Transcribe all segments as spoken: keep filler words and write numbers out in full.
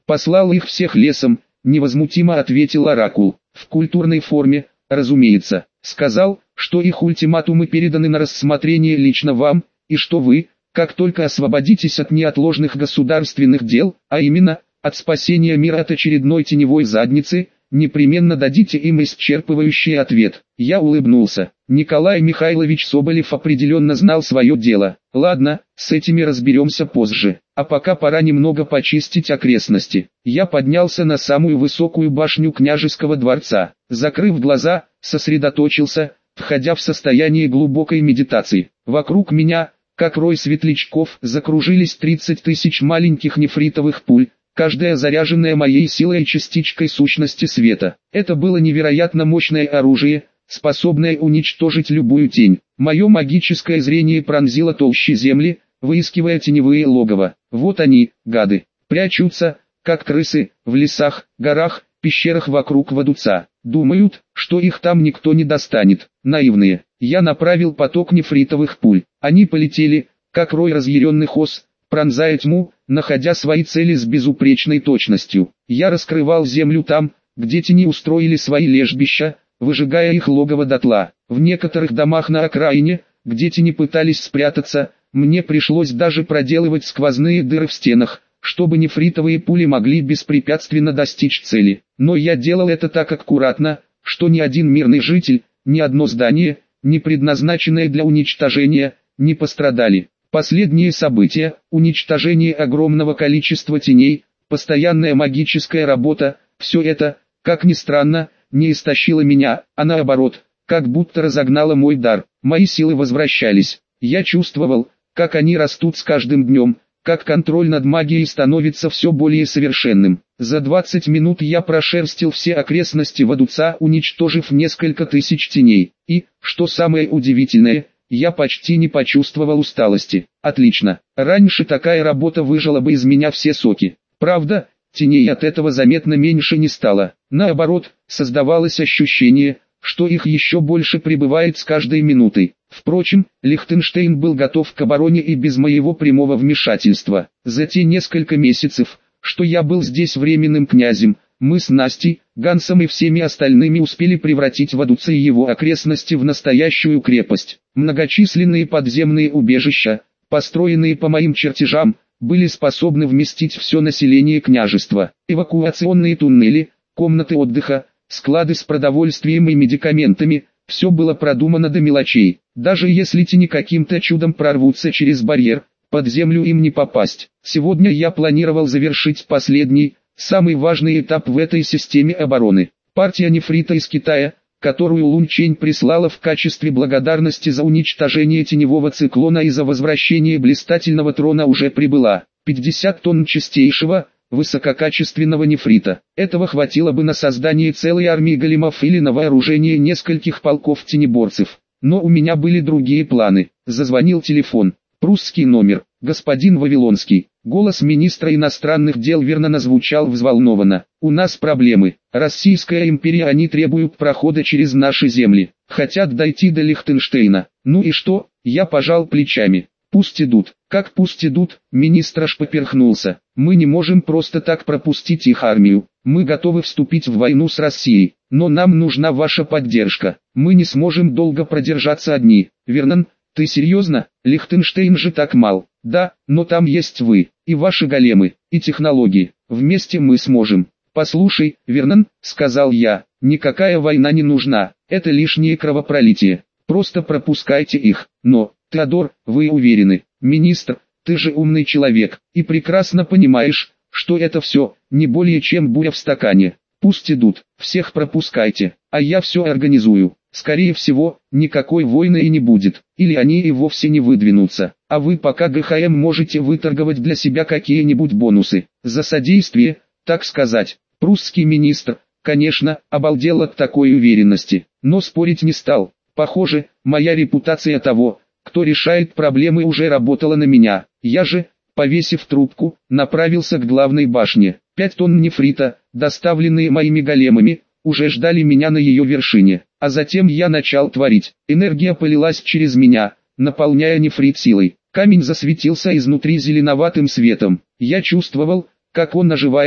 Послал их всех лесом, невозмутимо ответил Оракул. В культурной форме, разумеется. Сказал, что их ультиматумы переданы на рассмотрение лично вам, и что вы, как только освободитесь от неотложных государственных дел, а именно, от спасения мира от очередной теневой задницы, непременно дадите им исчерпывающий ответ. Я улыбнулся. Николай Михайлович Соболев определенно знал свое дело. Ладно, с этими разберемся позже. А пока пора немного почистить окрестности. Я поднялся на самую высокую башню княжеского дворца. Закрыв глаза, сосредоточился, входя в состояние глубокой медитации. Вокруг меня, как рой светлячков, закружились тридцать тысяч маленьких нефритовых пуль, каждая заряженная моей силой и частичкой сущности света. Это было невероятно мощное оружие, способное уничтожить любую тень. Мое магическое зрение пронзило толщи земли, выискивая теневые логово. Вот они, гады, прячутся, как крысы, в лесах, горах, пещерах вокруг Вадуца. Думают, что их там никто не достанет. Наивные. Я направил поток нефритовых пуль. Они полетели, как рой разъяренных ос, пронзая тьму, находя свои цели с безупречной точностью. Я раскрывал землю там, где тени устроили свои лежбища, выжигая их логово дотла. В некоторых домах на окраине, где тени пытались спрятаться, мне пришлось даже проделывать сквозные дыры в стенах, чтобы нефритовые пули могли беспрепятственно достичь цели. Но я делал это так аккуратно, что ни один мирный житель, ни одно здание, не предназначенное для уничтожения, не пострадали. Последние события, уничтожение огромного количества теней, постоянная магическая работа, все это, как ни странно, не истощило меня, а наоборот, как будто разогнало мой дар. Мои силы возвращались. Я чувствовал, как они растут с каждым днем, как контроль над магией становится все более совершенным. За двадцать минут я прошерстил все окрестности Вадуца, уничтожив несколько тысяч теней. И, что самое удивительное, я почти не почувствовал усталости. Отлично. Раньше такая работа выжила бы из меня все соки. Правда, теней от этого заметно меньше не стало. Наоборот, создавалось ощущение, что их еще больше прибывает с каждой минутой. Впрочем, Лихтенштейн был готов к обороне и без моего прямого вмешательства. За те несколько месяцев, что я был здесь временным князем, мы с Настей, Гансом и всеми остальными успели превратить Вадуца и его окрестности в настоящую крепость. Многочисленные подземные убежища, построенные по моим чертежам, были способны вместить все население княжества. Эвакуационные туннели, комнаты отдыха, склады с продовольствием и медикаментами, все было продумано до мелочей. Даже если тени каким-то чудом прорвутся через барьер, под землю им не попасть. Сегодня я планировал завершить последний, самый важный этап в этой системе обороны. Партия нефрита из Китая, которую Лунчень прислала в качестве благодарности за уничтожение теневого циклона и за возвращение блистательного трона, уже прибыла. пятьдесят тонн чистейшего, высококачественного нефрита. Этого хватило бы на создание целой армии големов или на вооружение нескольких полков тенеборцев. Но у меня были другие планы. Зазвонил телефон. Прусский номер. Господин Вавилонский. Голос министра иностранных дел Вернона звучал взволнованно. У нас проблемы. Российская империя, они требуют прохода через наши земли. Хотят дойти до Лихтенштейна. Ну и что? Я пожал плечами. Пусть идут. Как пусть идут? Министр аж поперхнулся. Мы не можем просто так пропустить их армию. Мы готовы вступить в войну с Россией. Но нам нужна ваша поддержка. Мы не сможем долго продержаться одни. Вернон, ты серьезно? Лихтенштейн же так мал. Да, но там есть вы, и ваши големы, и технологии. Вместе мы сможем. Послушай, Вернон, сказал я, никакая война не нужна. Это лишнее кровопролитие. Просто пропускайте их. Но, Теодор, вы уверены? Министр, ты же умный человек, и прекрасно понимаешь, что это все, не более чем буря в стакане. Пусть идут, всех пропускайте, а я все организую. Скорее всего, никакой войны и не будет, или они и вовсе не выдвинутся, а вы пока ГХМ можете выторговать для себя какие-нибудь бонусы, за содействие, так сказать. Прусский министр, конечно, обалдел от такой уверенности, но спорить не стал. Похоже, моя репутация того, кто решает проблемы, уже работала на меня. Я же, повесив трубку, направился к главной башне. Пять тонн нефрита, доставленные моими големами, уже ждали меня на ее вершине. А затем я начал творить. Энергия полилась через меня, наполняя нефрит силой. Камень засветился изнутри зеленоватым светом. Я чувствовал, как он оживает,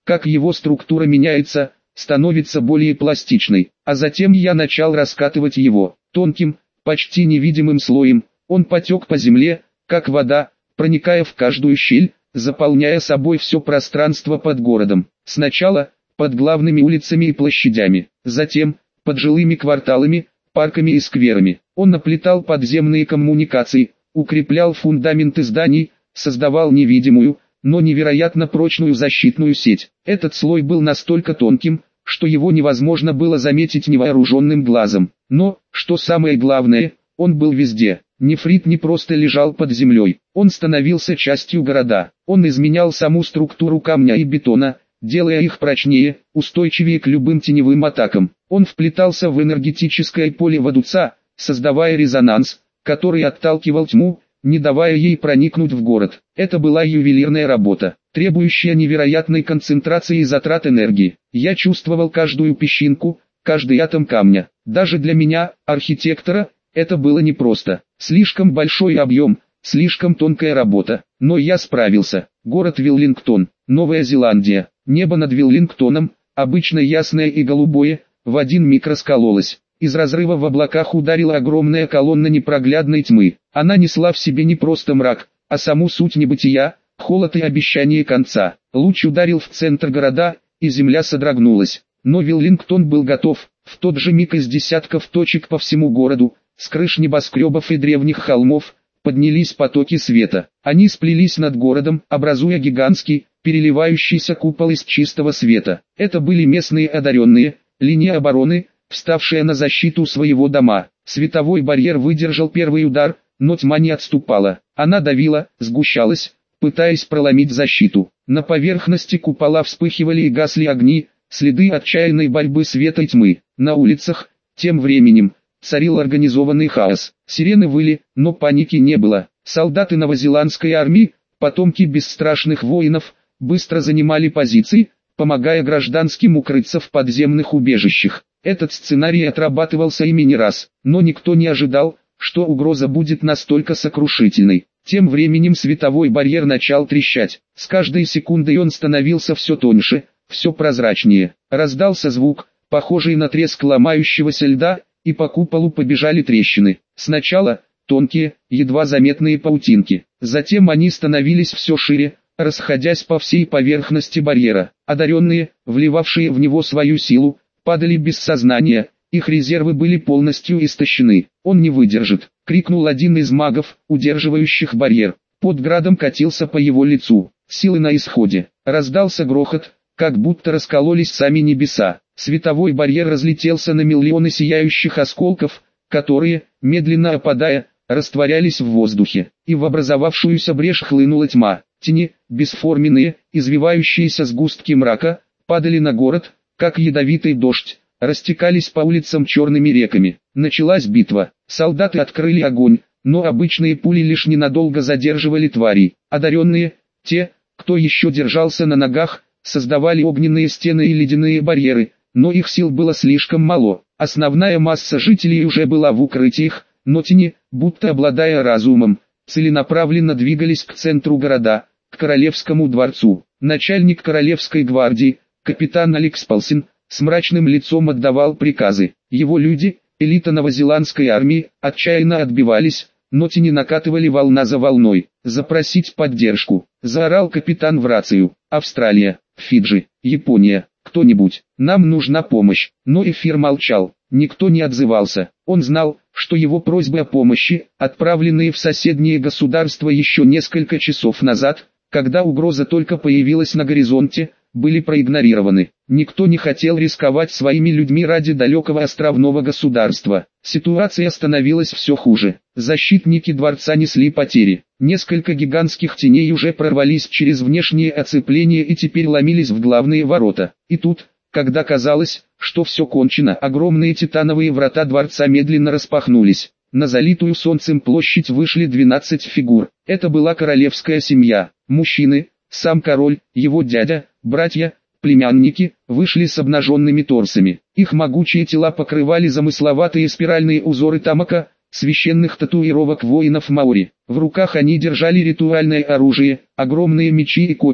как его структура меняется, становится более пластичной. А затем я начал раскатывать его. Тонким, почти невидимым слоем, он потек по земле, как вода, проникая в каждую щель, заполняя собой все пространство под городом. Сначала, под главными улицами и площадями, затем, под жилыми кварталами, парками и скверами. Он наплетал подземные коммуникации, укреплял фундаменты зданий, создавал невидимую, но невероятно прочную защитную сеть. Этот слой был настолько тонким, что его невозможно было заметить невооруженным глазом. Но, что самое главное, он был везде. Нефрит не просто лежал под землей, он становился частью города. Он изменял саму структуру камня и бетона, делая их прочнее, устойчивее к любым теневым атакам. Он вплетался в энергетическое поле Вадуца, создавая резонанс, который отталкивал тьму, не давая ей проникнуть в город. Это была ювелирная работа, требующая невероятной концентрации и затрат энергии. Я чувствовал каждую песчинку, каждый атом камня. Даже для меня, архитектора, это было непросто. Слишком большой объем, слишком тонкая работа. Но я справился. Город Веллингтон, Новая Зеландия. Небо над Веллингтоном, обычно ясное и голубое, в один миг раскололось. Из разрыва в облаках ударила огромная колонна непроглядной тьмы. Она несла в себе не просто мрак, а саму суть небытия, холод и обещание конца. Луч ударил в центр города, и земля содрогнулась. Но Веллингтон был готов. В тот же миг из десятков точек по всему городу, с крыш небоскребов и древних холмов, поднялись потоки света. Они сплелись над городом, образуя гигантский, переливающийся купол из чистого света. Это были местные одаренные, линия обороны, вставшая на защиту своего дома. Световой барьер выдержал первый удар, но тьма не отступала. Она давила, сгущалась, пытаясь проломить защиту. На поверхности купола вспыхивали и гасли огни, следы отчаянной борьбы света и тьмы. На улицах, тем временем, царил организованный хаос. Сирены выли, но паники не было. Солдаты новозеландской армии, потомки бесстрашных воинов, быстро занимали позиции, помогая гражданским укрыться в подземных убежищах. Этот сценарий отрабатывался ими не раз, но никто не ожидал, что угроза будет настолько сокрушительной. Тем временем световой барьер начал трещать. С каждой секундой он становился все тоньше, все прозрачнее. Раздался звук, похожий на треск ломающегося льда, и по куполу побежали трещины. Сначала тонкие, едва заметные паутинки. Затем они становились все шире, расходясь по всей поверхности барьера. Одаренные, вливавшие в него свою силу, падали без сознания, их резервы были полностью истощены. «Он не выдержит!» — крикнул один из магов, удерживающих барьер. Под градом катился по его лицу. Силы на исходе. Раздался грохот, как будто раскололись сами небеса. Световой барьер разлетелся на миллионы сияющих осколков, которые, медленно опадая, растворялись в воздухе. И в образовавшуюся брешь хлынула тьма. Тени, бесформенные, извивающиеся сгустки мрака, падали на город, как ядовитый дождь, растекались по улицам черными реками. Началась битва. Солдаты открыли огонь, но обычные пули лишь ненадолго задерживали тварей. Одаренные, те, кто еще держался на ногах, создавали огненные стены и ледяные барьеры, но их сил было слишком мало. Основная масса жителей уже была в укрытиях, но тени, будто обладая разумом, целенаправленно двигались к центру города, к Королевскому дворцу. Начальник Королевской гвардии, капитан Алекс Палсин, с мрачным лицом отдавал приказы. Его люди, элита новозеландской армии, отчаянно отбивались, но тени накатывали волна за волной. «Запросить поддержку», — заорал капитан в рацию. «Австралия, Фиджи, Япония, кто-нибудь, нам нужна помощь». Но эфир молчал, никто не отзывался. Он знал, что его просьбы о помощи, отправленные в соседние государства еще несколько часов назад, когда угроза только появилась на горизонте, были проигнорированы. Никто не хотел рисковать своими людьми ради далекого островного государства. Ситуация становилась все хуже. Защитники дворца несли потери. Несколько гигантских теней уже прорвались через внешние оцепления и теперь ломились в главные ворота. И тут, когда казалось, что все кончено, огромные титановые врата дворца медленно распахнулись. На залитую солнцем площадь вышли двенадцать фигур. Это была королевская семья. Мужчины, сам король, его дядя, братья, племянники, вышли с обнаженными торсами. Их могучие тела покрывали замысловатые спиральные узоры тамака, священных татуировок воинов маори. В руках они держали ритуальное оружие, огромные мечи и копья,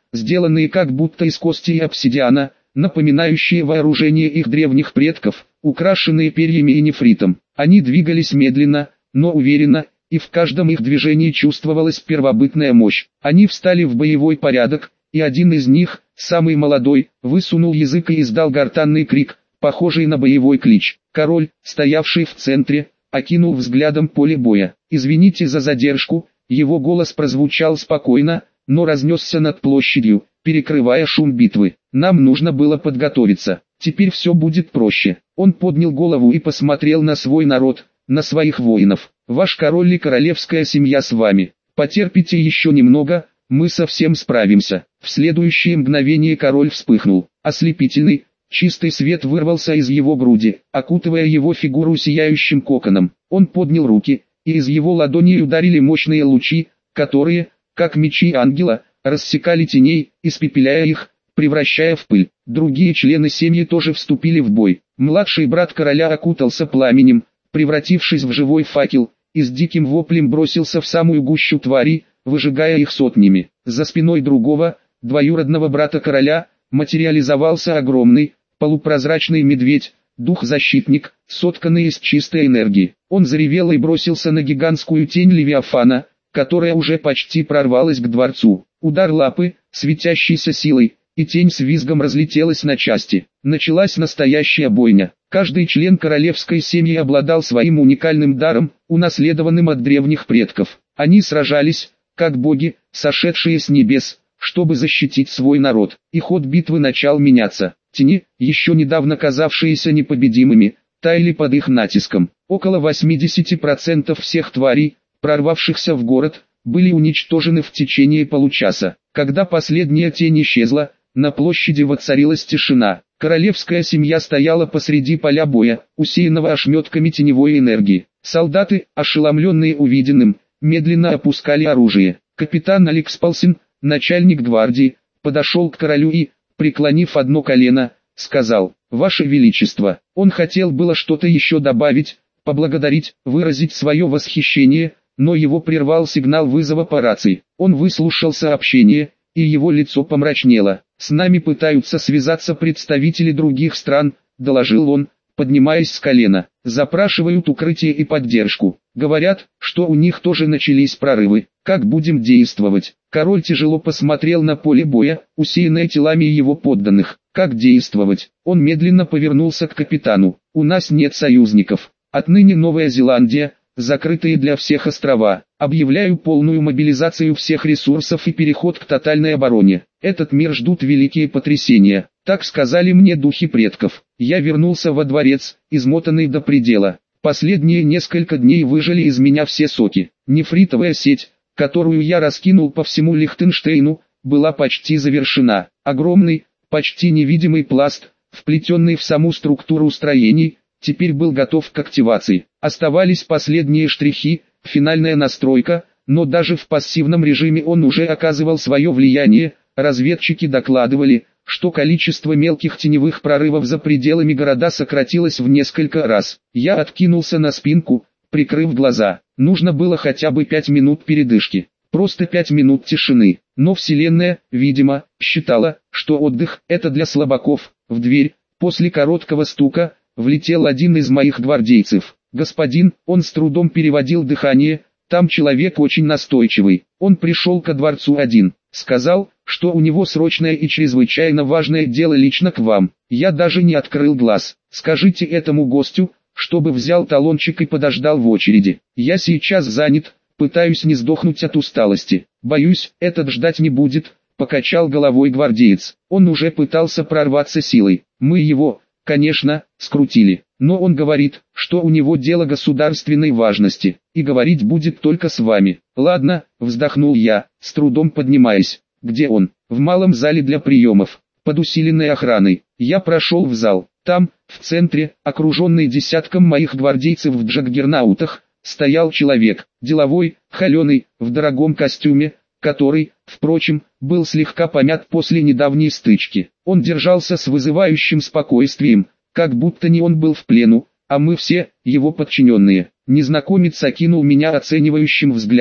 сделанные как будто из кости и обсидиана, напоминающие вооружение их древних предков, украшенные перьями и нефритом. Они двигались медленно, но уверенно, и в каждом их движении чувствовалась первобытная мощь. Они встали в боевой порядок, и один из них, самый молодой, высунул язык и издал гортанный крик, похожий на боевой клич. Король, стоявший в центре, окинул взглядом поле боя. «Извините за задержку», его голос прозвучал спокойно, но разнесся над площадью, перекрывая шум битвы. «Нам нужно было подготовиться. Теперь все будет проще». Он поднял голову и посмотрел на свой народ, на своих воинов. «Ваш король и королевская семья с вами. Потерпите еще немного, мы совсем справимся». В следующее мгновение король вспыхнул. Ослепительный, чистый свет вырвался из его груди, окутывая его фигуру сияющим коконом. Он поднял руки, и из его ладоней ударили мощные лучи, которые, как мечи ангела, рассекали теней, испепеляя их, превращая в пыль. Другие члены семьи тоже вступили в бой. Младший брат короля окутался пламенем, превратившись в живой факел, и с диким воплем бросился в самую гущу тварей, выжигая их сотнями. За спиной другого, двоюродного брата короля, материализовался огромный, полупрозрачный медведь, дух-защитник, сотканный из чистой энергии. Он заревел и бросился на гигантскую тень Левиафана, которая уже почти прорвалась к дворцу. Удар лапы, светящейся силой, и тень с визгом разлетелась на части. Началась настоящая бойня. Каждый член королевской семьи обладал своим уникальным даром, унаследованным от древних предков. Они сражались, как боги, сошедшие с небес, чтобы защитить свой народ. И ход битвы начал меняться. Тени, еще недавно казавшиеся непобедимыми, таяли под их натиском. Около восьмидесяти процентов всех тварей, прорвавшихся в город, были уничтожены в течение получаса. Когда последняя тень исчезла, на площади воцарилась тишина. Королевская семья стояла посреди поля боя, усеянного ошметками теневой энергии. Солдаты, ошеломленные увиденным, медленно опускали оружие. Капитан Алекс Палсин, начальник гвардии, подошел к королю и, преклонив одно колено, сказал: «Ваше Величество». Он хотел было что-то еще добавить, поблагодарить, выразить свое восхищение, но его прервал сигнал вызова по рации. Он выслушал сообщение, и его лицо помрачнело. «С нами пытаются связаться представители других стран», — доложил он, поднимаясь с колена. «Запрашивают укрытие и поддержку. Говорят, что у них тоже начались прорывы. Как будем действовать?» Король тяжело посмотрел на поле боя, усеянное телами его подданных. «Как действовать?» Он медленно повернулся к капитану. «У нас нет союзников. Отныне Новая Зеландия, закрытые для всех острова. Объявляю полную мобилизацию всех ресурсов и переход к тотальной обороне. Этот мир ждут великие потрясения. Так сказали мне духи предков. Я вернулся во дворец, измотанный до предела. Последние несколько дней выжали из меня все соки. Нефритовая сеть, которую я раскинул по всему Лихтенштейну, была почти завершена. Огромный, почти невидимый пласт, вплетенный в саму структуру строений, теперь был готов к активации. Оставались последние штрихи, финальная настройка, но даже в пассивном режиме он уже оказывал свое влияние. Разведчики докладывали, что количество мелких теневых прорывов за пределами города сократилось в несколько раз. Я откинулся на спинку, прикрыв глаза. Нужно было хотя бы пять минут передышки. Просто пять минут тишины. Но Вселенная, видимо, считала, что отдых – это для слабаков. В дверь, после короткого стука, влетел один из моих гвардейцев. «Господин», он с трудом переводил дыхание, «там человек очень настойчивый. Он пришел ко дворцу один. Сказал, что у него срочное и чрезвычайно важное дело лично к вам. Я даже не открыл глаз. Скажите этому гостю, чтобы взял талончик и подождал в очереди. Я сейчас занят, пытаюсь не сдохнуть от усталости. Боюсь, этот ждать не будет», — покачал головой гвардеец. Он уже пытался прорваться силой. Мы его, конечно, скрутили. Но он говорит, что у него дело государственной важности, и говорить будет только с вами. «Ладно», — вздохнул я, с трудом поднимаясь. «Где он?» «В малом зале для приемов, под усиленной охраной». Я прошел в зал. Там, в центре, окруженный десятком моих гвардейцев в джаггернаутах, стоял человек, деловой, холеный, в дорогом костюме, который, впрочем, был слегка помят после недавней стычки. Он держался с вызывающим спокойствием, как будто не он был в плену, а мы все, его подчиненные. Незнакомец окинул меня оценивающим взглядом.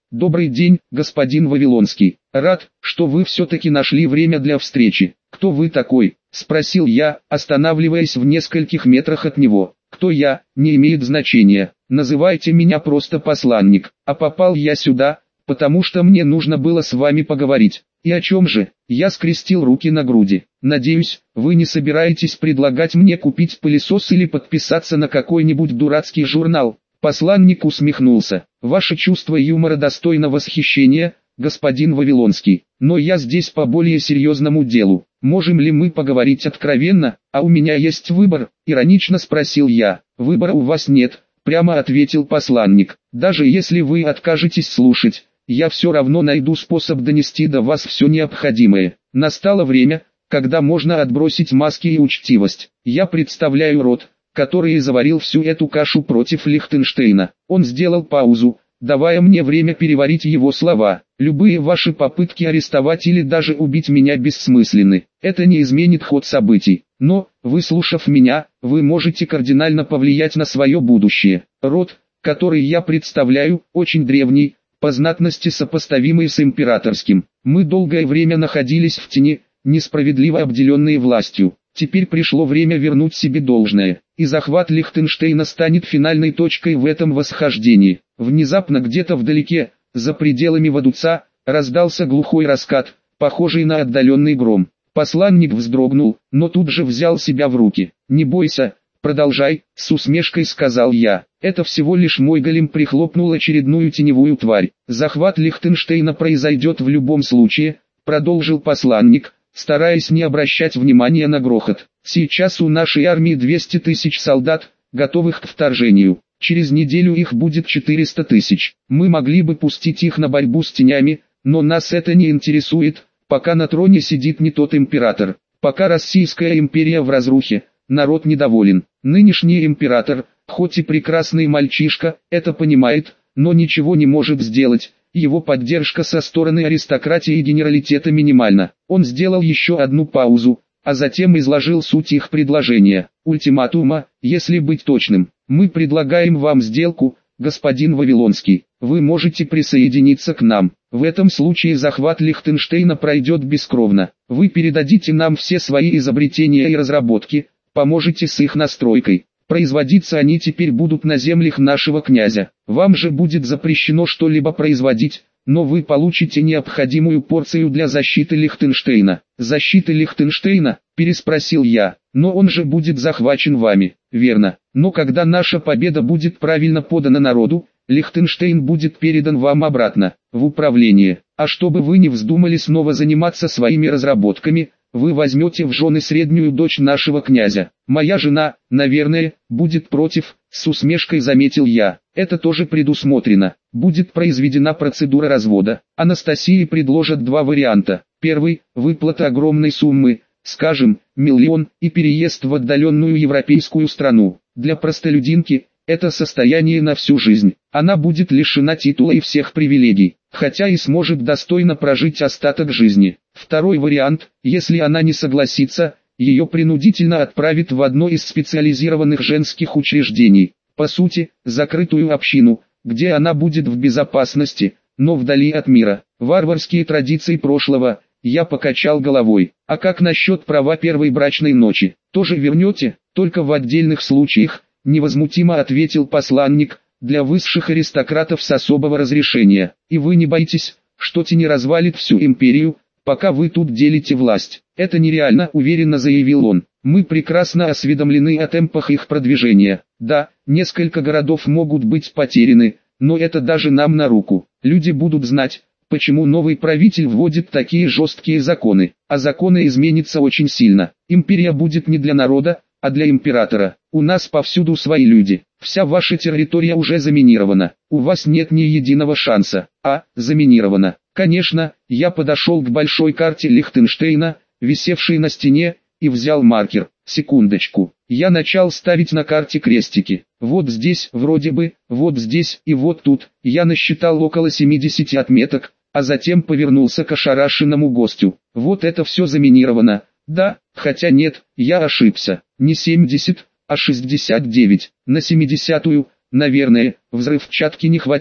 Добрый день, господин Вавилонский. Рад, что вы все-таки нашли время для встречи. Кто вы такой? Спросил я, останавливаясь в нескольких метрах от него. Кто я, не имеет значения. Называйте меня просто посланник. А попал я сюда, потому что мне нужно было с вами поговорить. И о чем же? Я скрестил руки на груди. Надеюсь, вы не собираетесь предлагать мне купить пылесос или подписаться на какой-нибудь дурацкий журнал. Посланник усмехнулся. Ваше чувство юмора достойно восхищения, господин Вавилонский. Но я здесь по более серьезному делу. Можем ли мы поговорить откровенно? А у меня есть выбор, иронично спросил я. Выбора у вас нет, прямо ответил посланник. Даже если вы откажетесь слушать, я все равно найду способ донести до вас все необходимое. Настало время, когда можно отбросить маски и учтивость. Я представляю род, который заварил всю эту кашу против Лихтенштейна. Он сделал паузу, давая мне время переварить его слова. Любые ваши попытки арестовать или даже убить меня бессмысленны. Это не изменит ход событий. Но, выслушав меня, вы можете кардинально повлиять на свое будущее. Род, который я представляю, очень древний, по знатности сопоставимый с императорским. Мы долгое время находились в тени, несправедливо обделенные властью. Теперь пришло время вернуть себе должное, и захват Лихтенштейна станет финальной точкой в этом восхождении. Внезапно где-то вдалеке, за пределами Вадуца, раздался глухой раскат, похожий на отдаленный гром. Посланник вздрогнул, но тут же взял себя в руки. «Не бойся, продолжай», — с усмешкой сказал я. «Это всего лишь мой голем прихлопнул очередную теневую тварь. Захват Лихтенштейна произойдет в любом случае», — продолжил посланник, стараясь не обращать внимания на грохот. «Сейчас у нашей армии двести тысяч солдат, готовых к вторжению. Через неделю их будет четыреста тысяч. Мы могли бы пустить их на борьбу с тенями, но нас это не интересует, пока на троне сидит не тот император. Пока Российская империя в разрухе, народ недоволен. Нынешний император, хоть и прекрасный мальчишка, это понимает, но ничего не может сделать. Его поддержка со стороны аристократии и генералитета минимальна». Он сделал еще одну паузу, а затем изложил суть их предложения. «Ультиматума, если быть точным. Мы предлагаем вам сделку, господин Вавилонский. Вы можете присоединиться к нам. В этом случае захват Лихтенштейна пройдет бескровно. Вы передадите нам все свои изобретения и разработки, поможете с их настройкой. Производиться они теперь будут на землях нашего князя. Вам же будет запрещено что-либо производить, но вы получите необходимую порцию для защиты Лихтенштейна». «Защиты Лихтенштейна?» – переспросил я. «Но он же будет захвачен вами». «Верно. Но когда наша победа будет правильно подана народу, Лихтенштейн будет передан вам обратно, в управление. А чтобы вы не вздумали снова заниматься своими разработками, вы возьмете в жены среднюю дочь нашего князя. Моя жена, наверное, будет против», — с усмешкой заметил я. «Это тоже предусмотрено. Будет произведена процедура развода. Анастасии предложат два варианта. Первый – выплата огромной суммы, скажем, миллион, и переезд в отдаленную европейскую страну. Для простолюдинки – это состояние на всю жизнь. Она будет лишена титула и всех привилегий, хотя и сможет достойно прожить остаток жизни. Второй вариант, если она не согласится, ее принудительно отправят в одно из специализированных женских учреждений, по сути, закрытую общину, где она будет в безопасности, но вдали от мира. Варварские традиции прошлого». Я покачал головой. «А как насчет права первой брачной ночи? Тоже вернете? Только в отдельных случаях», — невозмутимо ответил посланник, «для высших аристократов с особого разрешения. И вы не боитесь, что тени развалит всю империю, пока вы тут делите власть?» «Это нереально», — уверенно заявил он. «Мы прекрасно осведомлены о темпах их продвижения. Да, несколько городов могут быть потеряны, но это даже нам на руку. Люди будут знать, почему новый правитель вводит такие жесткие законы, а законы изменятся очень сильно. Империя будет не для народа, а для императора. У нас повсюду свои люди. Вся ваша территория уже заминирована. У вас нет ни единого шанса. А, заминирована. Конечно, я подошел к большой карте Лихтенштейна, висевшей на стене, и взял маркер. Секундочку. Я начал ставить на карте крестики. Вот здесь, вроде бы, вот здесь и вот тут. Я насчитал около семидесяти отметок, а затем повернулся к ошарашенному гостю. Вот это все заминировано. Да, хотя нет, я ошибся. Не семьдесят, а шестьдесят девять. На семидесятую, наверное, взрывчатки не хватило.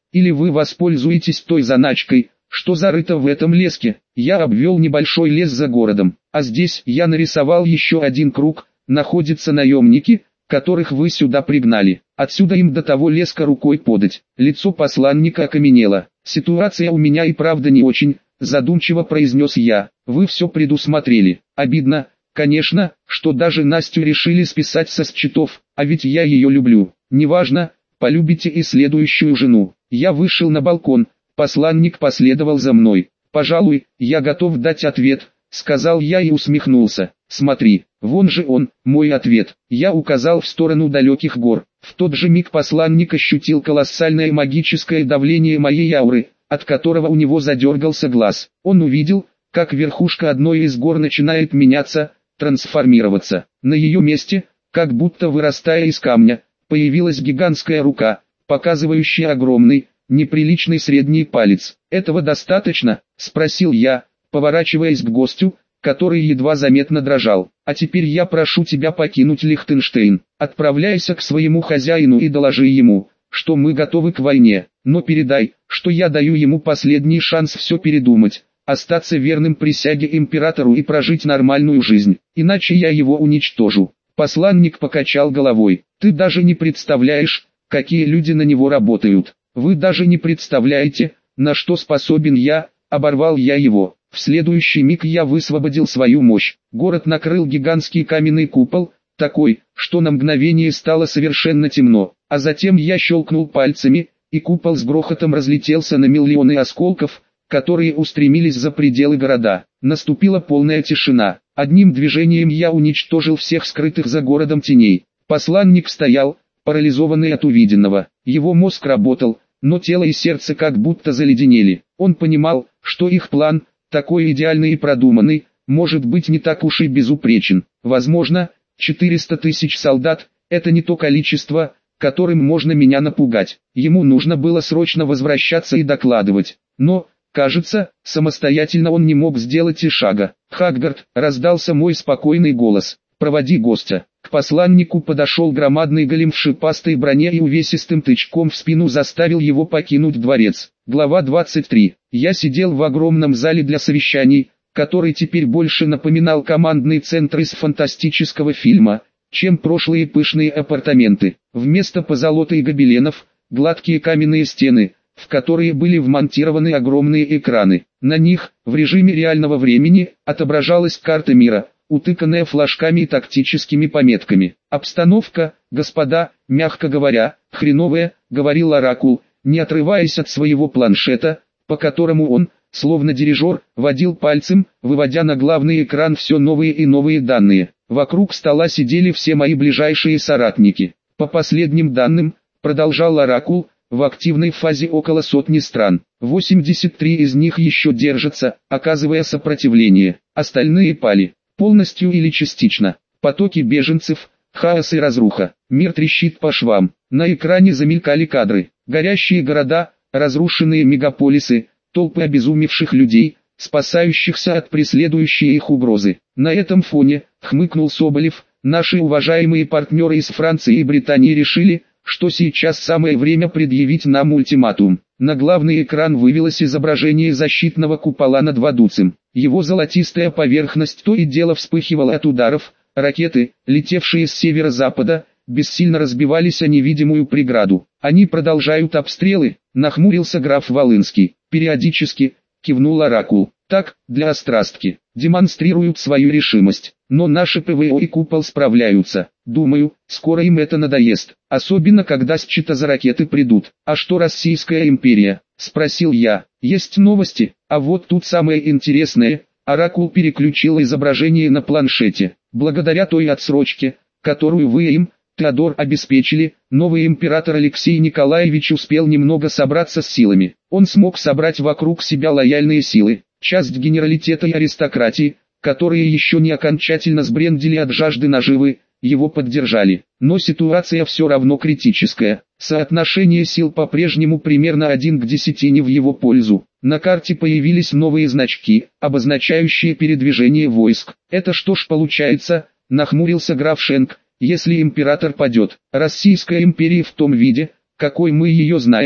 или вы воспользуетесь той заначкой, что зарыто в этом леске. Я обвел небольшой лес за городом, а здесь я нарисовал еще один круг, находятся наемники, которых вы сюда пригнали. Отсюда им до того леска рукой подать. Лицо посланника окаменело. Ситуация у меня и правда не очень, задумчиво произнес я. Вы все предусмотрели. Обидно, конечно, что даже Настю решили списать со счетов, а ведь я ее люблю. Неважно, полюбите и следующую жену. Я вышел на балкон, посланник последовал за мной. Пожалуй, я готов дать ответ, сказал я и усмехнулся. Смотри, вон же он, мой ответ. Я указал в сторону далеких гор. В тот же миг посланник ощутил колоссальное магическое давление моей ауры, от которого у него задергался глаз. Он увидел, как верхушка одной из гор начинает меняться, трансформироваться. На ее месте, как будто вырастая из камня, появилась гигантская рука, показывающая огромный, неприличный средний палец. «Этого достаточно?» – спросил я, поворачиваясь к гостю, который едва заметно дрожал. «А теперь я прошу тебя покинуть Лихтенштейн. Отправляйся к своему хозяину и доложи ему, что мы готовы к войне, но передай, что я даю ему последний шанс все передумать, остаться верным присяге императору и прожить нормальную жизнь, иначе я его уничтожу». Посланник покачал головой. «Ты даже не представляешь, какие люди на него работают. Вы даже не представляете, на что способен я», — оборвал я его. В следующий миг я высвободил свою мощь. Город накрыл гигантский каменный купол, такой, что на мгновение стало совершенно темно, а затем я щелкнул пальцами, и купол с грохотом разлетелся на миллионы осколков, которые устремились за пределы города. Наступила полная тишина. Одним движением я уничтожил всех скрытых за городом теней. Посланник стоял, парализованный от увиденного. Его мозг работал, но тело и сердце как будто заледенели. Он понимал, что их план, такой идеальный и продуманный, может быть не так уж и безупречен. Возможно, четыреста тысяч солдат – это не то количество, которым можно меня напугать. Ему нужно было срочно возвращаться и докладывать. Но, кажется, самостоятельно он не мог сделать и шага. «Хаггард», – раздался мой спокойный голос, – «проводи гостя». К посланнику подошел громадный голем в шипастой броне и увесистым тычком в спину заставил его покинуть дворец. Глава двадцать три. Я сидел в огромном зале для совещаний, который теперь больше напоминал командный центр из фантастического фильма, чем прошлые пышные апартаменты. Вместо позолоты и гобеленов, гладкие каменные стены, в которые были вмонтированы огромные экраны. На них, в режиме реального времени, отображалась карта мира, утыканная флажками и тактическими пометками. «Обстановка, господа, мягко говоря, хреновая», — говорил Оракул, не отрываясь от своего планшета, по которому он, словно дирижер, водил пальцем, выводя на главный экран все новые и новые данные. Вокруг стола сидели все мои ближайшие соратники. По последним данным, продолжал Оракул, в активной фазе около сотни стран. восемьдесят три из них еще держатся, оказывая сопротивление. Остальные пали. Полностью или частично. Потоки беженцев, хаос и разруха. Мир трещит по швам. На экране замелькали кадры. Горящие города, разрушенные мегаполисы, толпы обезумевших людей, спасающихся от преследующей их угрозы. На этом фоне, хмыкнул Соболев, наши уважаемые партнеры из Франции и Британии решили, что сейчас самое время предъявить нам ультиматум. На главный экран вывелось изображение защитного купола над Вадуцем. Его золотистая поверхность то и дело вспыхивала от ударов, ракеты, летевшие с северо-запада, бессильно разбивались о невидимую преграду. «Они продолжают обстрелы», — нахмурился граф Волынский. «Периодически», — кивнул Оракул. «Так, для острастки, демонстрируют свою решимость. Но наши ПВО и купол справляются. Думаю, скоро им это надоест, особенно когда счета за ракеты придут». «А что Российская империя?» — спросил я. «Есть новости, а вот тут самое интересное». Оракул переключил изображение на планшете. «Благодаря той отсрочке, которую вы им, Теодор, обеспечили, новый император Алексей Николаевич успел немного собраться с силами. Он смог собрать вокруг себя лояльные силы, часть генералитета и аристократии, которые еще не окончательно сбрендили от жажды наживы, его поддержали. Но ситуация все равно критическая. Соотношение сил по-прежнему примерно один к десяти не в его пользу. На карте появились новые значки, обозначающие передвижение войск. «Это что ж получается?» — нахмурился граф Шенк. «Если император падет, Российская империя в том виде, какой мы ее знаем,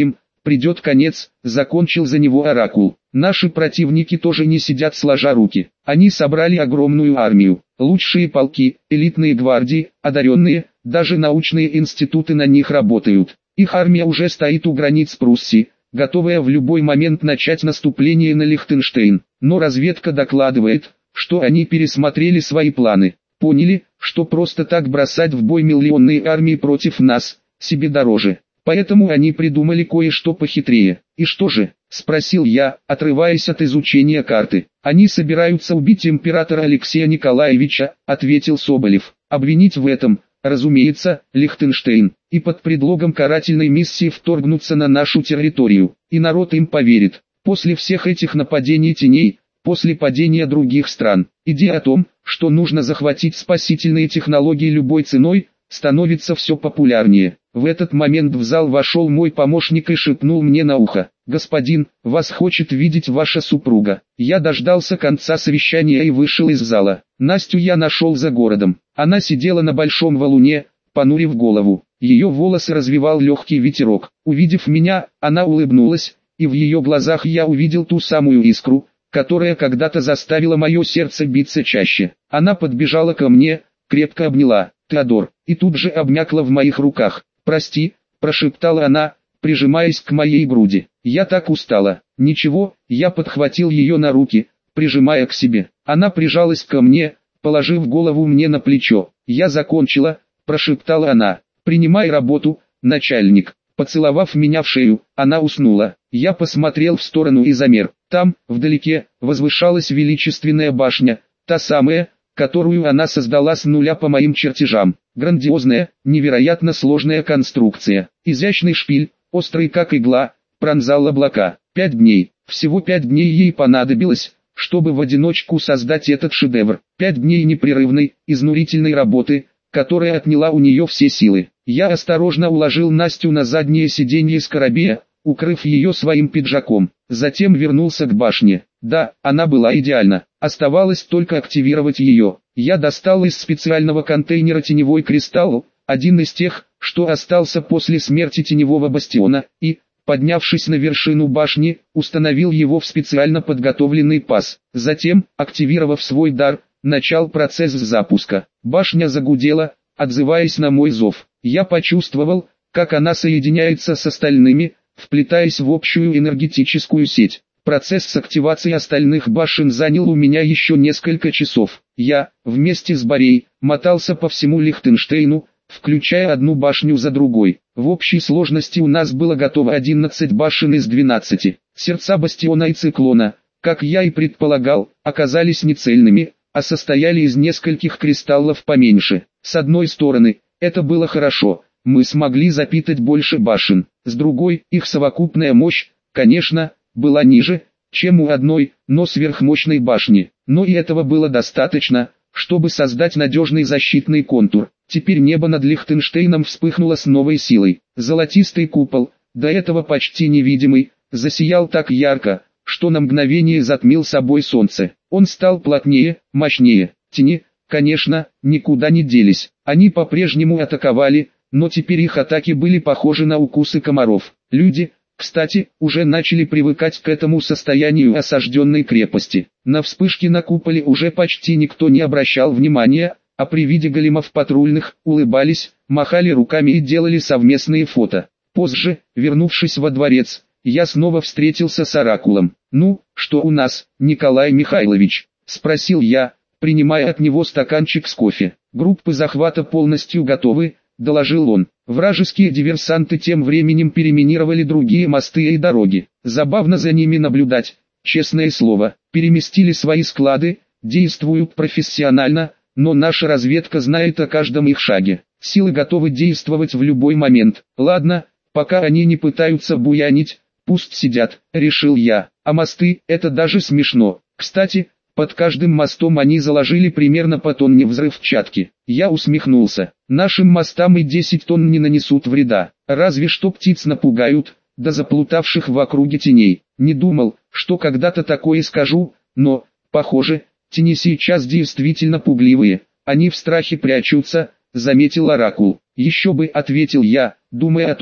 придет конец, закончил за него Оракул. Наши противники тоже не сидят сложа руки. Они собрали огромную армию, лучшие полки, элитные гвардии, одаренные, даже научные институты на них работают. Их армия уже стоит у границ Пруссии, готовая в любой момент начать наступление на Лихтенштейн. Но разведка докладывает, что они пересмотрели свои планы, поняли, что просто так бросать в бой миллионные армии против нас, себе дороже. Поэтому они придумали кое-что похитрее. «И что же?» – спросил я, отрываясь от изучения карты. «Они собираются убить императора Алексея Николаевича», – ответил Соболев. «Обвинить в этом, разумеется, Лихтенштейн, и под предлогом карательной миссии вторгнуться на нашу территорию, и народ им поверит. После всех этих нападений теней, после падения других стран, идея о том, что нужно захватить спасительные технологии любой ценой, становится все популярнее». В этот момент в зал вошел мой помощник и шепнул мне на ухо: «Господин, вас хочет видеть ваша супруга». Я дождался конца совещания и вышел из зала. Настю я нашел за городом. Она сидела на большом валуне, понурив голову. Ее волосы развивал легкий ветерок. Увидев меня, она улыбнулась, и в ее глазах я увидел ту самую искру, которая когда-то заставила мое сердце биться чаще. Она подбежала ко мне, крепко обняла. «Теодор», и тут же обмякла в моих руках. «Прости», – прошептала она, прижимаясь к моей груди. «Я так устала». «Ничего», – я подхватил ее на руки, прижимая к себе. Она прижалась ко мне, положив голову мне на плечо. «Я закончила», – прошептала она. «Принимай работу, начальник». Поцеловав меня в шею, она уснула. Я посмотрел в сторону и замер. Там, вдалеке, возвышалась величественная башня, та самая, которую она создала с нуля по моим чертежам. Грандиозная, невероятно сложная конструкция. Изящный шпиль, острый как игла, пронзал облака. Пять дней, всего пять дней ей понадобилось, чтобы в одиночку создать этот шедевр. Пять дней непрерывной, изнурительной работы, которая отняла у нее все силы. Я осторожно уложил Настю на заднее сиденье скоробея, укрыв ее своим пиджаком. Затем вернулся к башне. Да, она была идеальна. Оставалось только активировать ее. Я достал из специального контейнера теневой кристалл, один из тех, что остался после смерти теневого бастиона, и, поднявшись на вершину башни, установил его в специально подготовленный паз. Затем, активировав свой дар, начал процесс запуска. Башня загудела, отзываясь на мой зов. Я почувствовал, как она соединяется с остальными, вплетаясь в общую энергетическую сеть. Процесс с активацией остальных башен занял у меня еще несколько часов. Я, вместе с Борей, мотался по всему Лихтенштейну, включая одну башню за другой. В общей сложности у нас было готово одиннадцать башен из двенадцати. Сердца бастиона и циклона, как я и предполагал, оказались не цельными, а состояли из нескольких кристаллов поменьше. С одной стороны, это было хорошо, мы смогли запитать больше башен. С другой, их совокупная мощь, конечно, была ниже, чем у одной, но сверхмощной башни. Но и этого было достаточно, чтобы создать надежный защитный контур. Теперь небо над Лихтенштейном вспыхнуло с новой силой. Золотистый купол, до этого почти невидимый, засиял так ярко, что на мгновение затмил собой солнце. Он стал плотнее, мощнее. Тени, конечно, никуда не делись. Они по-прежнему атаковали, но теперь их атаки были похожи на укусы комаров. Люди, кстати, уже начали привыкать к этому состоянию осажденной крепости. На вспышки на куполе уже почти никто не обращал внимания, а при виде големов патрульных, улыбались, махали руками и делали совместные фото. Позже, вернувшись во дворец, я снова встретился с Оракулом. «Ну, что у нас, Николай Михайлович?» – спросил я, принимая от него стаканчик с кофе. «Группы захвата полностью готовы», – доложил он. Вражеские диверсанты тем временем переминировали другие мосты и дороги. Забавно за ними наблюдать, честное слово. Переместили свои склады, действуют профессионально, но наша разведка знает о каждом их шаге. Силы готовы действовать в любой момент. Ладно, пока они не пытаются буянить, пусть сидят, решил я. А мосты, это даже смешно. Кстати, под каждым мостом они заложили примерно по тонне взрывчатки. Я усмехнулся. Нашим мостам и десять тонн не нанесут вреда. Разве что птиц напугают, да заплутавших в округе теней. Не думал, что когда-то такое скажу, но, похоже, тени сейчас действительно пугливые. Они в страхе прячутся, заметил Оракул. Еще бы, ответил я, думая о том,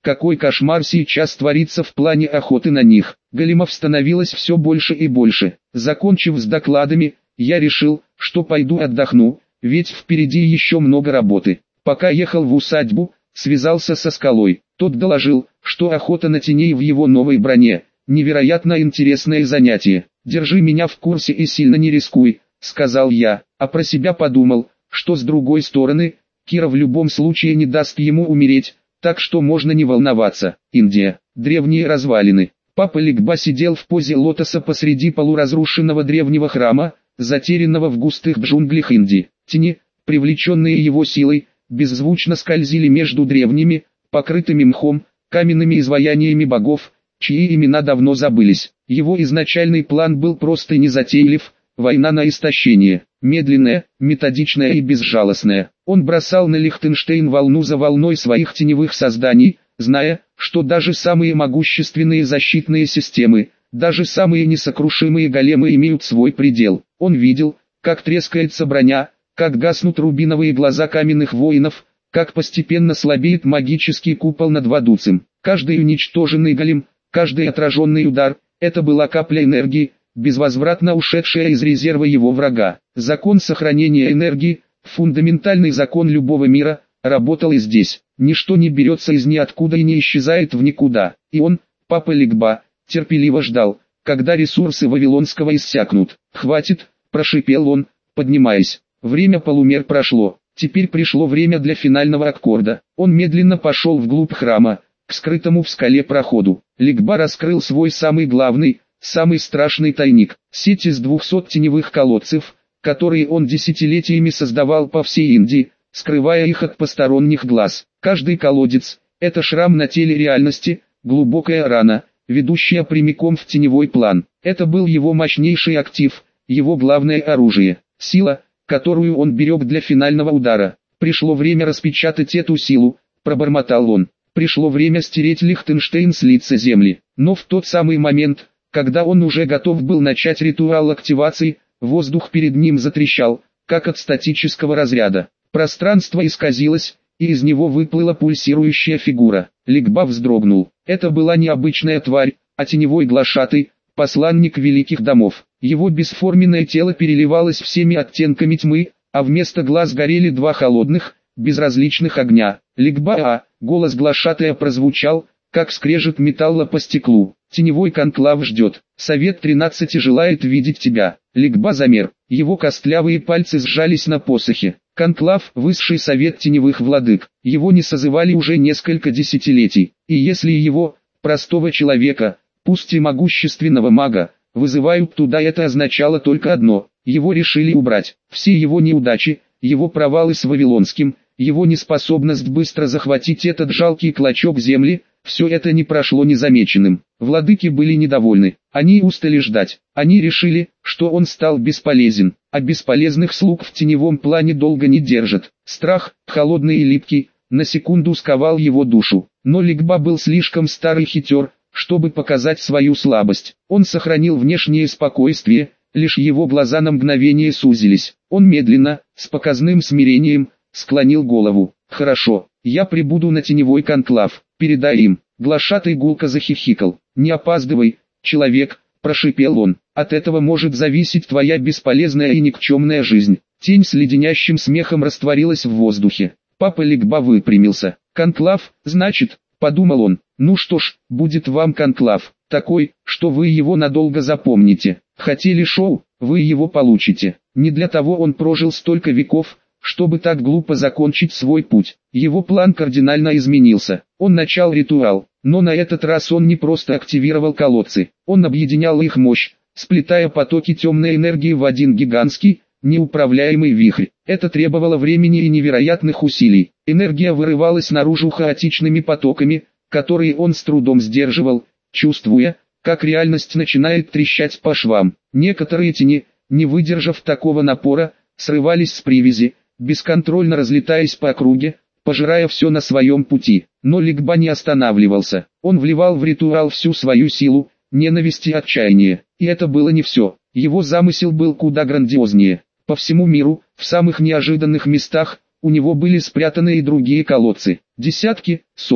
какой кошмар сейчас творится в плане охоты на них. Големов становилось все больше и больше. Закончив с докладами, я решил, что пойду отдохну, ведь впереди еще много работы. Пока ехал в усадьбу, связался со Скалой. Тот доложил, что охота на теней в его новой броне – невероятно интересное занятие. «Держи меня в курсе и сильно не рискуй», – сказал я, а про себя подумал, что с другой стороны, Кира в любом случае не даст ему умереть, так что можно не волноваться. Индия. Древние развалины. Папа Ликба сидел в позе лотоса посреди полуразрушенного древнего храма, затерянного в густых джунглях Индии. Тени, привлеченные его силой, беззвучно скользили между древними, покрытыми мхом, каменными изваяниями богов, чьи имена давно забылись. Его изначальный план был прост и незатейлив: война на истощение, медленная, методичная и безжалостная. Он бросал на Лихтенштейн волну за волной своих теневых созданий, зная, что даже самые могущественные защитные системы, даже самые несокрушимые големы имеют свой предел. Он видел, как трескается броня, как гаснут рубиновые глаза каменных воинов, как постепенно слабеет магический купол над Вадуцем. Каждый уничтоженный голем, каждый отраженный удар – это была капля энергии, безвозвратно ушедшая из резерва его врага. Закон сохранения энергии, фундаментальный закон любого мира, работал и здесь. Ничто не берется из ниоткуда и не исчезает в никуда. И он, Папа Ликба, терпеливо ждал, когда ресурсы Вавилонского иссякнут. «Хватит», – прошипел он, поднимаясь. Время полумер прошло. Теперь пришло время для финального аккорда. Он медленно пошел вглубь храма, к скрытому в скале проходу. Ликба раскрыл свой самый главный, самый страшный тайник. Сеть из двухсот теневых колодцев, которые он десятилетиями создавал по всей Индии, скрывая их от посторонних глаз. Каждый колодец – это шрам на теле реальности, глубокая рана, ведущая прямиком в теневой план. Это был его мощнейший актив, его главное оружие. Сила, которую он берег для финального удара. «Пришло время распечатать эту силу», – пробормотал он. «Пришло время стереть Лихтенштейн с лица земли». Но в тот самый момент, когда он уже готов был начать ритуал активации, воздух перед ним затрещал, как от статического разряда. Пространство исказилось, и из него выплыла пульсирующая фигура. Ликба вздрогнул. Это была не обычная тварь, а теневой глашатый, посланник великих домов. Его бесформенное тело переливалось всеми оттенками тьмы, а вместо глаз горели два холодных, безразличных огня. «Ликба, а!» — голос глашатая прозвучал, как скрежет металла по стеклу. «Теневой конклав ждет. Совет тринадцати желает видеть тебя». Ликба замер. Его костлявые пальцы сжались на посохе. Конклав — высший совет теневых владык. Его не созывали уже несколько десятилетий. И если его, простого человека, пусть и могущественного мага, вызывают туда, это означало только одно: его решили убрать. Все его неудачи, его провалы с Вавилонским, его неспособность быстро захватить этот жалкий клочок земли, все это не прошло незамеченным. Владыки были недовольны, они устали ждать, они решили, что он стал бесполезен, а бесполезных слуг в теневом плане долго не держат. Страх, холодный и липкий, на секунду сковал его душу, но Ликба был слишком старый и хитер, чтобы показать свою слабость. Он сохранил внешнее спокойствие, лишь его глаза на мгновение сузились. Он медленно, с показным смирением, склонил голову. «Хорошо, я прибуду на теневой конклав, передай им». Глашатый гулко захихикал. «Не опаздывай, человек», – прошипел он. «От этого может зависеть твоя бесполезная и никчемная жизнь». Тень с леденящим смехом растворилась в воздухе. Папа Ликба выпрямился. «Конклав, значит?» – подумал он. «Ну что ж, будет вам конклав, такой, что вы его надолго запомните. Хотели шоу, вы его получите». Не для того он прожил столько веков, чтобы так глупо закончить свой путь. Его план кардинально изменился. Он начал ритуал, но на этот раз он не просто активировал колодцы, он объединял их мощь, сплетая потоки темной энергии в один гигантский, неуправляемый вихрь. Это требовало времени и невероятных усилий. Энергия вырывалась наружу хаотичными потоками, которые он с трудом сдерживал, чувствуя, как реальность начинает трещать по швам. Некоторые тени, не выдержав такого напора, срывались с привязи, бесконтрольно разлетаясь по округе, пожирая все на своем пути. Но Ликба не останавливался. Он вливал в ритуал всю свою силу, ненависть и отчаяние. И это было не все. Его замысел был куда грандиознее. По всему миру, в самых неожиданных местах, у него были спрятаны и другие колодцы. Десятки, сотни.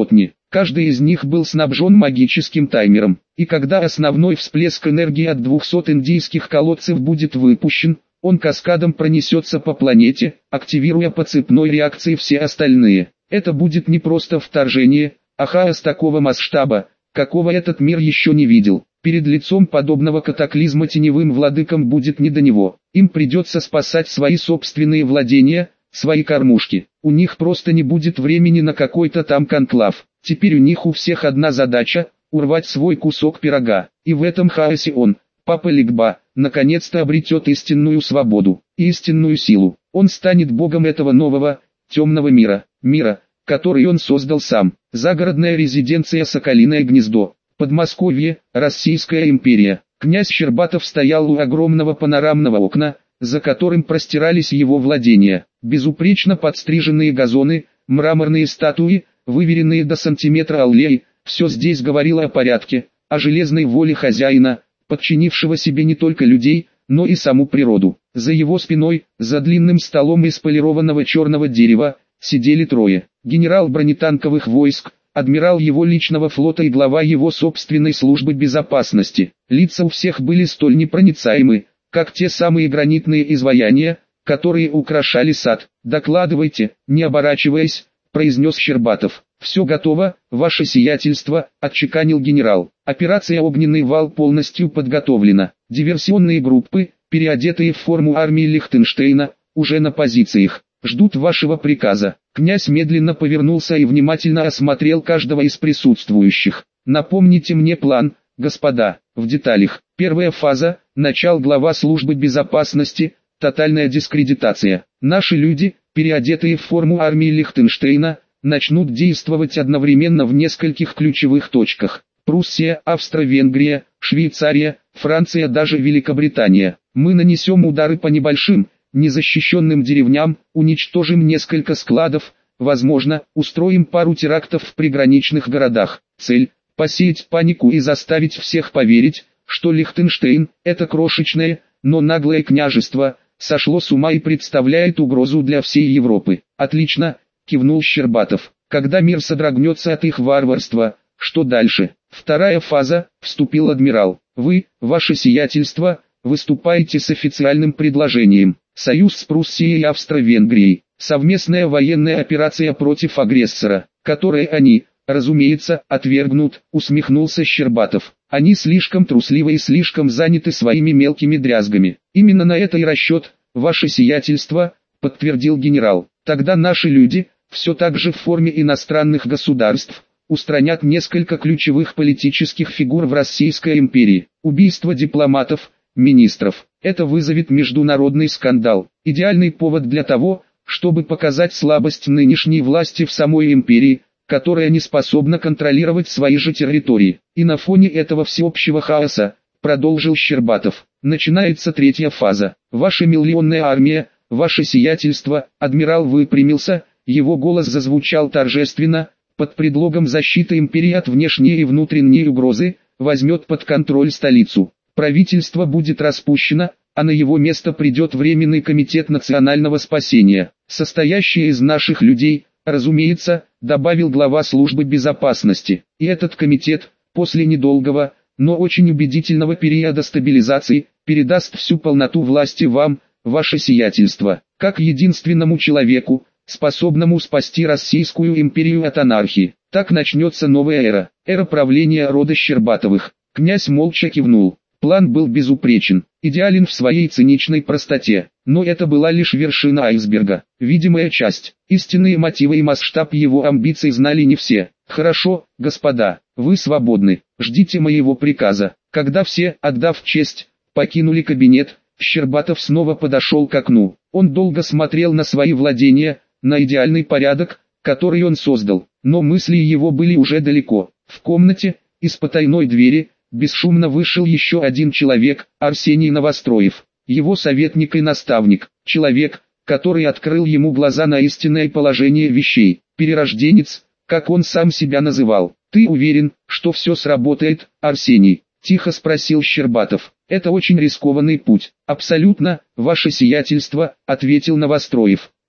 Каждый из них был снабжен магическим таймером, и когда основной всплеск энергии от двухсот индийских колодцев будет выпущен, он каскадом пронесется по планете, активируя по цепной реакции все остальные. Это будет не просто вторжение, а хаос такого масштаба, какого этот мир еще не видел. Перед лицом подобного катаклизма теневым владыкам будет не до него. Им придется спасать свои собственные владения, свои кормушки. У них просто не будет времени на какой-то там конклав. Теперь у них у всех одна задача – урвать свой кусок пирога. И в этом хаосе он, Папа Легба, наконец-то обретет истинную свободу, истинную силу. Он станет богом этого нового, темного мира, мира, который он создал сам. Загородная резиденция «Соколиное гнездо», Подмосковье, Российская империя. Князь Щербатов стоял у огромного панорамного окна, за которым простирались его владения. Безупречно подстриженные газоны, мраморные статуи, выверенные до сантиметра аллеи, все здесь говорило о порядке, о железной воле хозяина, подчинившего себе не только людей, но и саму природу. За его спиной, за длинным столом из полированного черного дерева, сидели трое. Генерал бронетанковых войск, адмирал его личного флота и глава его собственной службы безопасности. Лица у всех были столь непроницаемы, как те самые гранитные изваяния, которые украшали сад. «Докладывайте, не оборачиваясь», — произнес Щербатов. «Все готово, ваше сиятельство», — отчеканил генерал. «Операция «Огненный вал» полностью подготовлена. Диверсионные группы, переодетые в форму армии Лихтенштейна, уже на позициях. Ждут вашего приказа». Князь медленно повернулся и внимательно осмотрел каждого из присутствующих. «Напомните мне план, господа, в деталях. Первая фаза, начал глава службы безопасности, тотальная дискредитация. Наши люди, переодетые в форму армии Лихтенштейна, начнут действовать одновременно в нескольких ключевых точках. Пруссия, Австро-Венгрия, Швейцария, Франция, даже Великобритания. Мы нанесем удары по небольшим, незащищенным деревням, уничтожим несколько складов, возможно, устроим пару терактов в приграничных городах. Цель – посеять панику и заставить всех поверить, что Лихтенштейн – это крошечное, но наглое княжество, сошло с ума и представляет угрозу для всей Европы. Отлично, кивнул Щербатов. Когда мир содрогнется от их варварства, что дальше? Вторая фаза, вступил адмирал. Вы, ваше сиятельство, выступаете с официальным предложением. Союз с Пруссией и Австро-Венгрией. Совместная военная операция против агрессора, которой они, разумеется, отвергнут, усмехнулся Щербатов. Они слишком трусливы и слишком заняты своими мелкими дрязгами. Именно на это и расчет, ваше сиятельство, подтвердил генерал. Тогда наши люди, все так же в форме иностранных государств, устранят несколько ключевых политических фигур в Российской империи. Убийство дипломатов, министров. Это вызовет международный скандал. Идеальный повод для того, чтобы показать слабость нынешней власти в самой империи, которая не способна контролировать свои же территории. И на фоне этого всеобщего хаоса, продолжил Щербатов, начинается третья фаза. Ваша миллионная армия, ваше сиятельство, адмирал выпрямился, его голос зазвучал торжественно, под предлогом защиты империи от внешней и внутренней угрозы, возьмет под контроль столицу. Правительство будет распущено, а на его место придет Временный комитет национального спасения, состоящий из наших людей, разумеется, добавил глава службы безопасности. И этот комитет, после недолгого, но очень убедительного периода стабилизации, передаст всю полноту власти вам, ваше сиятельство, как единственному человеку, способному спасти Российскую империю от анархии. Так начнется новая эра, эра правления рода Щербатовых. Князь молча кивнул. План был безупречен, идеален в своей циничной простоте, но это была лишь вершина айсберга, видимая часть. Истинные мотивы и масштаб его амбиций знали не все. Хорошо, господа, вы свободны, ждите моего приказа. Когда все, отдав честь, покинули кабинет, Щербатов снова подошел к окну. Он долго смотрел на свои владения, на идеальный порядок, который он создал, но мысли его были уже далеко. В комнате, из потайной двери, бесшумно вышел еще один человек, Арсений Новостроев, его советник и наставник, человек, который открыл ему глаза на истинное положение вещей, перерожденец, как он сам себя называл. «Ты уверен, что все сработает, Арсений?» – тихо спросил Щербатов. «Это очень рискованный путь». «Абсолютно, ваше сиятельство», – ответил Новостроев.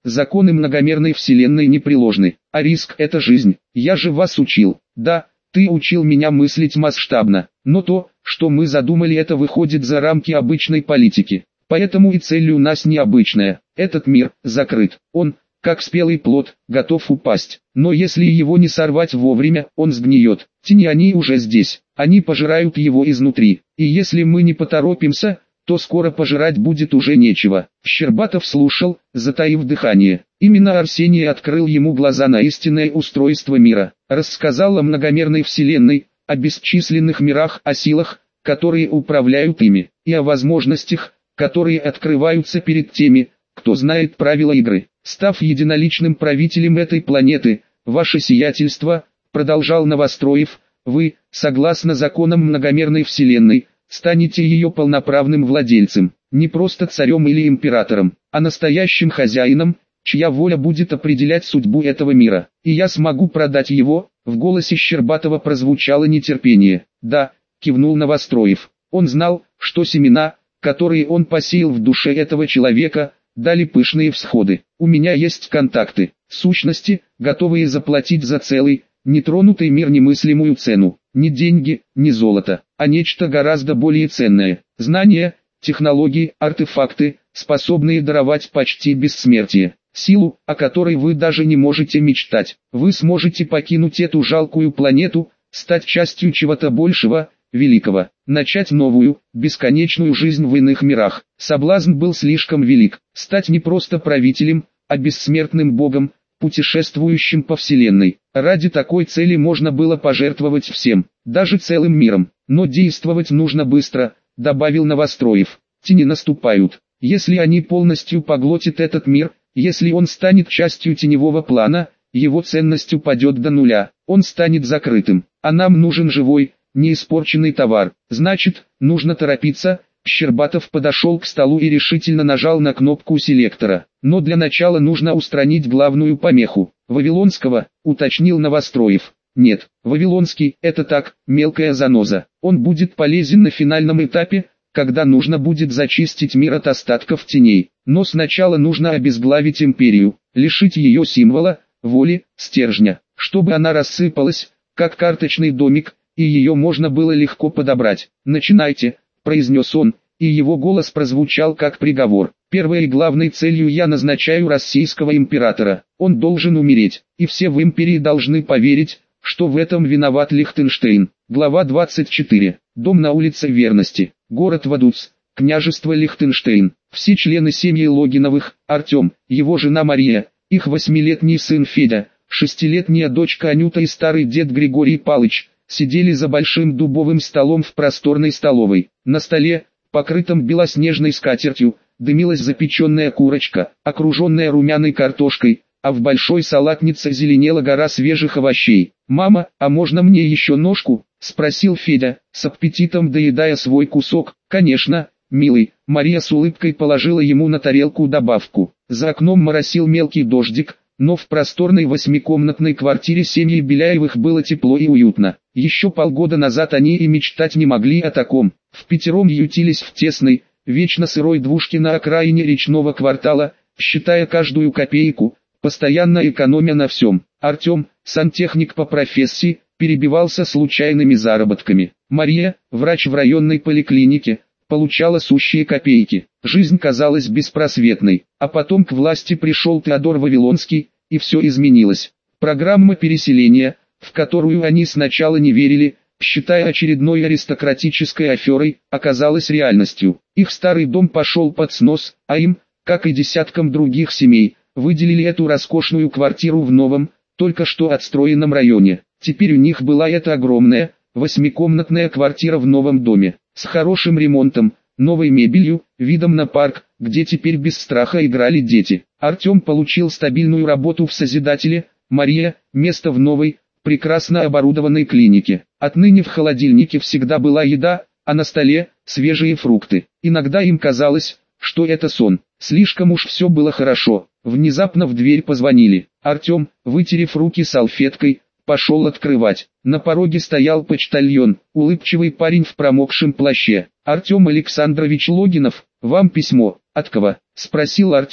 законы многомерной вселенной непреложны, а риск – это жизнь. Я же вас учил. Да, ты учил меня мыслить масштабно, но то, что мы задумали, это выходит за рамки обычной политики. Поэтому и цель у нас необычная. Этот мир закрыт. Он, как спелый плод, готов упасть. Но если его не сорвать вовремя, он сгниет. Тени они уже здесь. Они пожирают его изнутри. И если мы не поторопимся, то скоро пожирать будет уже нечего. Щербатов слушал, затаив дыхание. Именно Арсений открыл ему глаза на истинное устройство мира. Рассказал о многомерной вселенной, о бесчисленных мирах, о силах, которые управляют ими, и о возможностях, которые открываются перед теми, кто знает правила игры. Став единоличным правителем этой планеты, ваше сиятельство, продолжал Новостроев, вы, согласно законам многомерной вселенной, станете ее полноправным владельцем, не просто царем или императором, а настоящим хозяином, чья воля будет определять судьбу этого мира. И я смогу продать его. В голосе Щербатова прозвучало нетерпение. Да, кивнул Новостроев. Он знал, что семена, которые он посеял в душе этого человека, дали пышные всходы. У меня есть контакты, сущности, готовые заплатить за целый, нетронутый мир немыслимую цену. Не деньги, не золото, а нечто гораздо более ценное. Знания, технологии, артефакты, способные даровать почти бессмертие. Силу, о которой вы даже не можете мечтать. Вы сможете покинуть эту жалкую планету, стать частью чего-то большего, великого, начать новую, бесконечную жизнь в иных мирах. Соблазн был слишком велик. Стать не просто правителем, а бессмертным богом, путешествующим по вселенной. Ради такой цели можно было пожертвовать всем, даже целым миром. Но действовать нужно быстро, добавил Новостроев. Тени наступают. Если они полностью поглотят этот мир, если он станет частью теневого плана, его ценность упадет до нуля, он станет закрытым. А нам нужен живой, неиспорченный товар. Значит, нужно торопиться. Щербатов подошел к столу и решительно нажал на кнопку селектора. Но для начала нужно устранить главную помеху. Вавилонского, уточнил Новостроев. Нет, Вавилонский – это так, мелкая заноза. Он будет полезен на финальном этапе, когда нужно будет зачистить мир от остатков теней. Но сначала нужно обезглавить империю, лишить ее символа, воли, стержня, чтобы она рассыпалась, как карточный домик, и ее можно было легко подобрать. «Начинайте», — произнес он, и его голос прозвучал как приговор. «Первой и главной целью я назначаю российского императора. Он должен умереть, и все в империи должны поверить, что в этом виноват Лихтенштейн». Глава двадцать четыре. Дом на улице Верности. Город Вадуц. Княжество Лихтенштейн. Все члены семьи Логиновых, Артем, его жена Мария, их восьмилетний сын Федя, шестилетняя дочка Анюта и старый дед Григорий Палыч, сидели за большим дубовым столом в просторной столовой. На столе, покрытом белоснежной скатертью, дымилась запеченная курочка, окруженная румяной картошкой, а в большой салатнице зеленела гора свежих овощей. «Мама, а можно мне еще ножку?» — спросил Федя, с аппетитом доедая свой кусок. «Конечно, милый». Мария с улыбкой положила ему на тарелку добавку. За окном моросил мелкий дождик, но в просторной восьмикомнатной квартире семьи Беляевых было тепло и уютно. Еще полгода назад они и мечтать не могли о таком. Впятером ютились в тесной, вечно сырой двушке на окраине речного квартала, считая каждую копейку, постоянно экономя на всем. Артем, сантехник по профессии, перебивался случайными заработками. Мария, врач в районной поликлинике, получала сущие копейки. Жизнь казалась беспросветной. А потом к власти пришел Теодор Вавилонский, и все изменилось. Программа переселения, в которую они сначала не верили, считая очередной аристократической аферой, оказалась реальностью. Их старый дом пошел под снос, а им, как и десяткам других семей, выделили эту роскошную квартиру в новом, только что отстроенном районе. Теперь у них была эта огромная, восьмикомнатная квартира в новом доме, с хорошим ремонтом, новой мебелью, видом на парк, где теперь без страха играли дети. Артем получил стабильную работу в Созидателе, Мария – место в новой, прекрасно оборудованной клинике. Отныне в холодильнике всегда была еда, а на столе – свежие фрукты. Иногда им казалось, что это сон. Слишком уж все было хорошо. Внезапно в дверь позвонили. Артем, вытерев руки салфеткой, пошел открывать. На пороге стоял почтальон, улыбчивый парень в промокшем плаще. «Артем Александрович Логинов, вам письмо». «От кого?» – спросил Артем,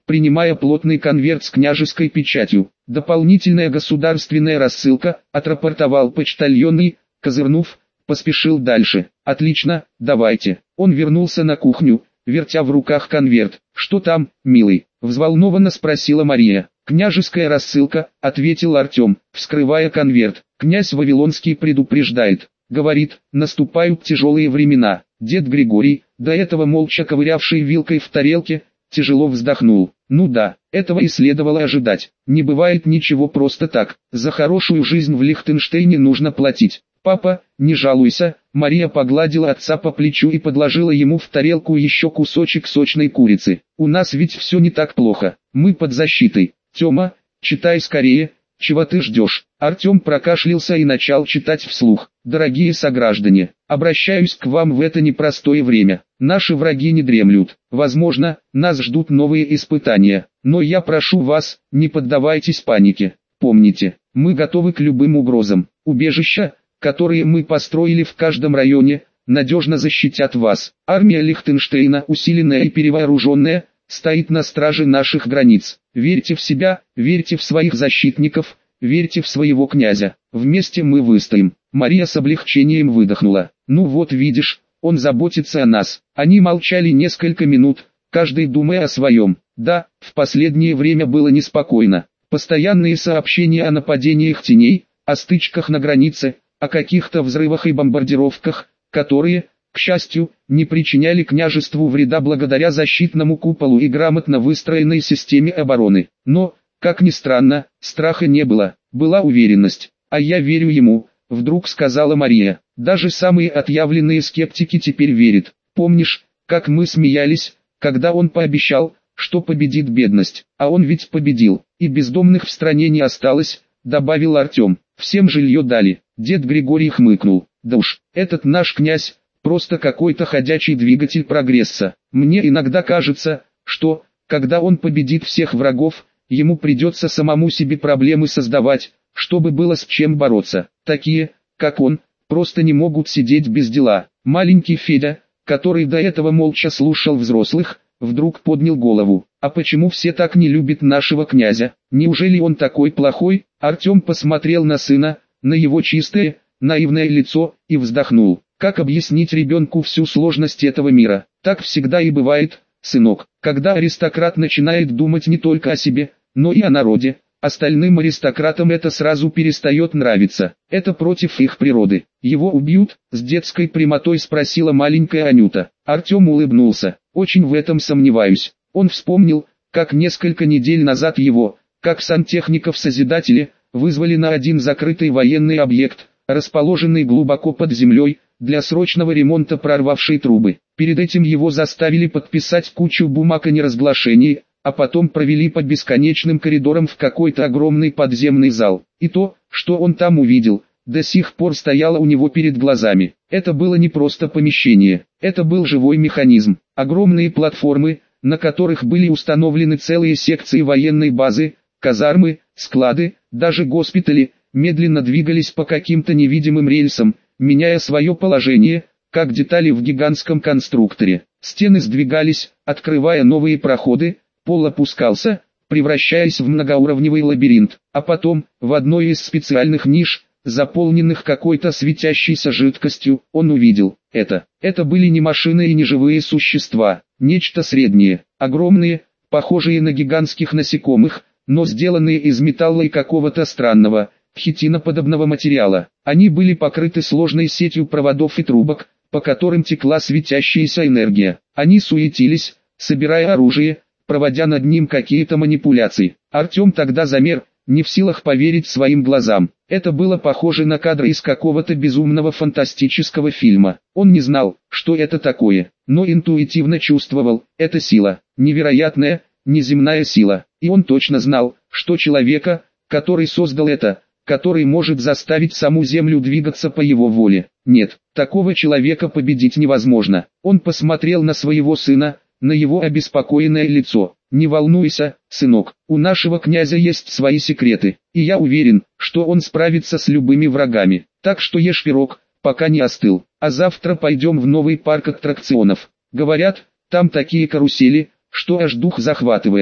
принимая плотный конверт с княжеской печатью. «Дополнительная государственная рассылка», — отрапортовал почтальонный, козырнув, поспешил дальше. «Отлично, давайте». Он вернулся на кухню, вертя в руках конверт. «Что там, милый?» — взволнованно спросила Мария. «Княжеская рассылка», — ответил Артем, вскрывая конверт. «Князь Вавилонский предупреждает. Говорит, наступают тяжелые времена». Дед Григорий, до этого молча ковырявший вилкой в тарелке, тяжело вздохнул. «Ну да, этого и следовало ожидать. Не бывает ничего просто так. За хорошую жизнь в Лихтенштейне нужно платить. Папа, не жалуйся». Мария погладила отца по плечу и подложила ему в тарелку еще кусочек сочной курицы. «У нас ведь все не так плохо. Мы под защитой. Тёма, читай скорее. Чего ты ждешь?» Артем прокашлялся и начал читать вслух. «Дорогие сограждане, обращаюсь к вам в это непростое время. Наши враги не дремлют. Возможно, нас ждут новые испытания. Но я прошу вас, не поддавайтесь панике. Помните, мы готовы к любым угрозам. Убежища, которые мы построили в каждом районе, надежно защитят вас. Армия Лихтенштейна, усиленная и перевооруженная, стоит на страже наших границ. Верьте в себя, верьте в своих защитников, верьте в своего князя. Вместе мы выстоим». Мария с облегчением выдохнула. «Ну вот видишь, он заботится о нас». Они молчали несколько минут, каждый думая о своем. Да, в последнее время было неспокойно. Постоянные сообщения о нападениях теней, о стычках на границе, о каких-то взрывах и бомбардировках, которые, к счастью, не причиняли княжеству вреда благодаря защитному куполу и грамотно выстроенной системе обороны. Но, как ни странно, страха не было, была уверенность. «А я верю ему», — вдруг сказала Мария. «Даже самые отъявленные скептики теперь верят. Помнишь, как мы смеялись, когда он пообещал, что победит бедность? А он ведь победил, и бездомных в стране не осталось», — добавил Артем. «Всем жилье дали». Дед Григорий хмыкнул. «Да уж, этот наш князь, просто какой-то ходячий двигатель прогресса. Мне иногда кажется, что, когда он победит всех врагов, ему придется самому себе проблемы создавать, чтобы было с чем бороться. Такие, как он, просто не могут сидеть без дела». Маленький Федя, который до этого молча слушал взрослых, вдруг поднял голову. «А почему все так не любят нашего князя? Неужели он такой плохой?» Артем посмотрел на сына, на его чистое, наивное лицо, и вздохнул. «Как объяснить ребенку всю сложность этого мира? Так всегда и бывает, сынок, когда аристократ начинает думать не только о себе, но и о народе. Остальным аристократам это сразу перестает нравиться. Это против их природы. Его убьют?» — с детской прямотой спросила маленькая Анюта. Артем улыбнулся. «Очень в этом сомневаюсь». Он вспомнил, как несколько недель назад его, как сантехников-созидатели, вызвали на один закрытый военный объект, расположенный глубоко под землей, для срочного ремонта прорвавшей трубы. Перед этим его заставили подписать кучу бумаг о неразглашении, а потом провели по бесконечным коридорам в какой-то огромный подземный зал. И то, что он там увидел, до сих пор стояло у него перед глазами. Это было не просто помещение, это был живой механизм. Огромные платформы, на которых были установлены целые секции военной базы, казармы, склады, даже госпитали, медленно двигались по каким-то невидимым рельсам, меняя свое положение, как детали в гигантском конструкторе. Стены сдвигались, открывая новые проходы, пол опускался, превращаясь в многоуровневый лабиринт, а потом, в одной из специальных ниш, заполненных какой-то светящейся жидкостью, он увидел это. Это были не машины и не живые существа, нечто среднее, огромные, похожие на гигантских насекомых, но сделанные из металла и какого-то странного, хитиноподобного материала. Они были покрыты сложной сетью проводов и трубок, по которым текла светящаяся энергия. Они суетились, собирая оружие, проводя над ним какие-то манипуляции. Артем тогда замер, не в силах поверить своим глазам. Это было похоже на кадры из какого-то безумного фантастического фильма. Он не знал, что это такое, но интуитивно чувствовал, это сила, невероятная, неземная сила. И он точно знал, что человека, который создал это, который может заставить саму Землю двигаться по его воле. Нет, такого человека победить невозможно. Он посмотрел на своего сына, на его обеспокоенное лицо. «Не волнуйся, сынок, у нашего князя есть свои секреты, и я уверен, что он справится с любыми врагами. Так что ешь пирог, пока не остыл, а завтра пойдем в новый парк аттракционов. Говорят, там такие карусели, что аж дух захватывает.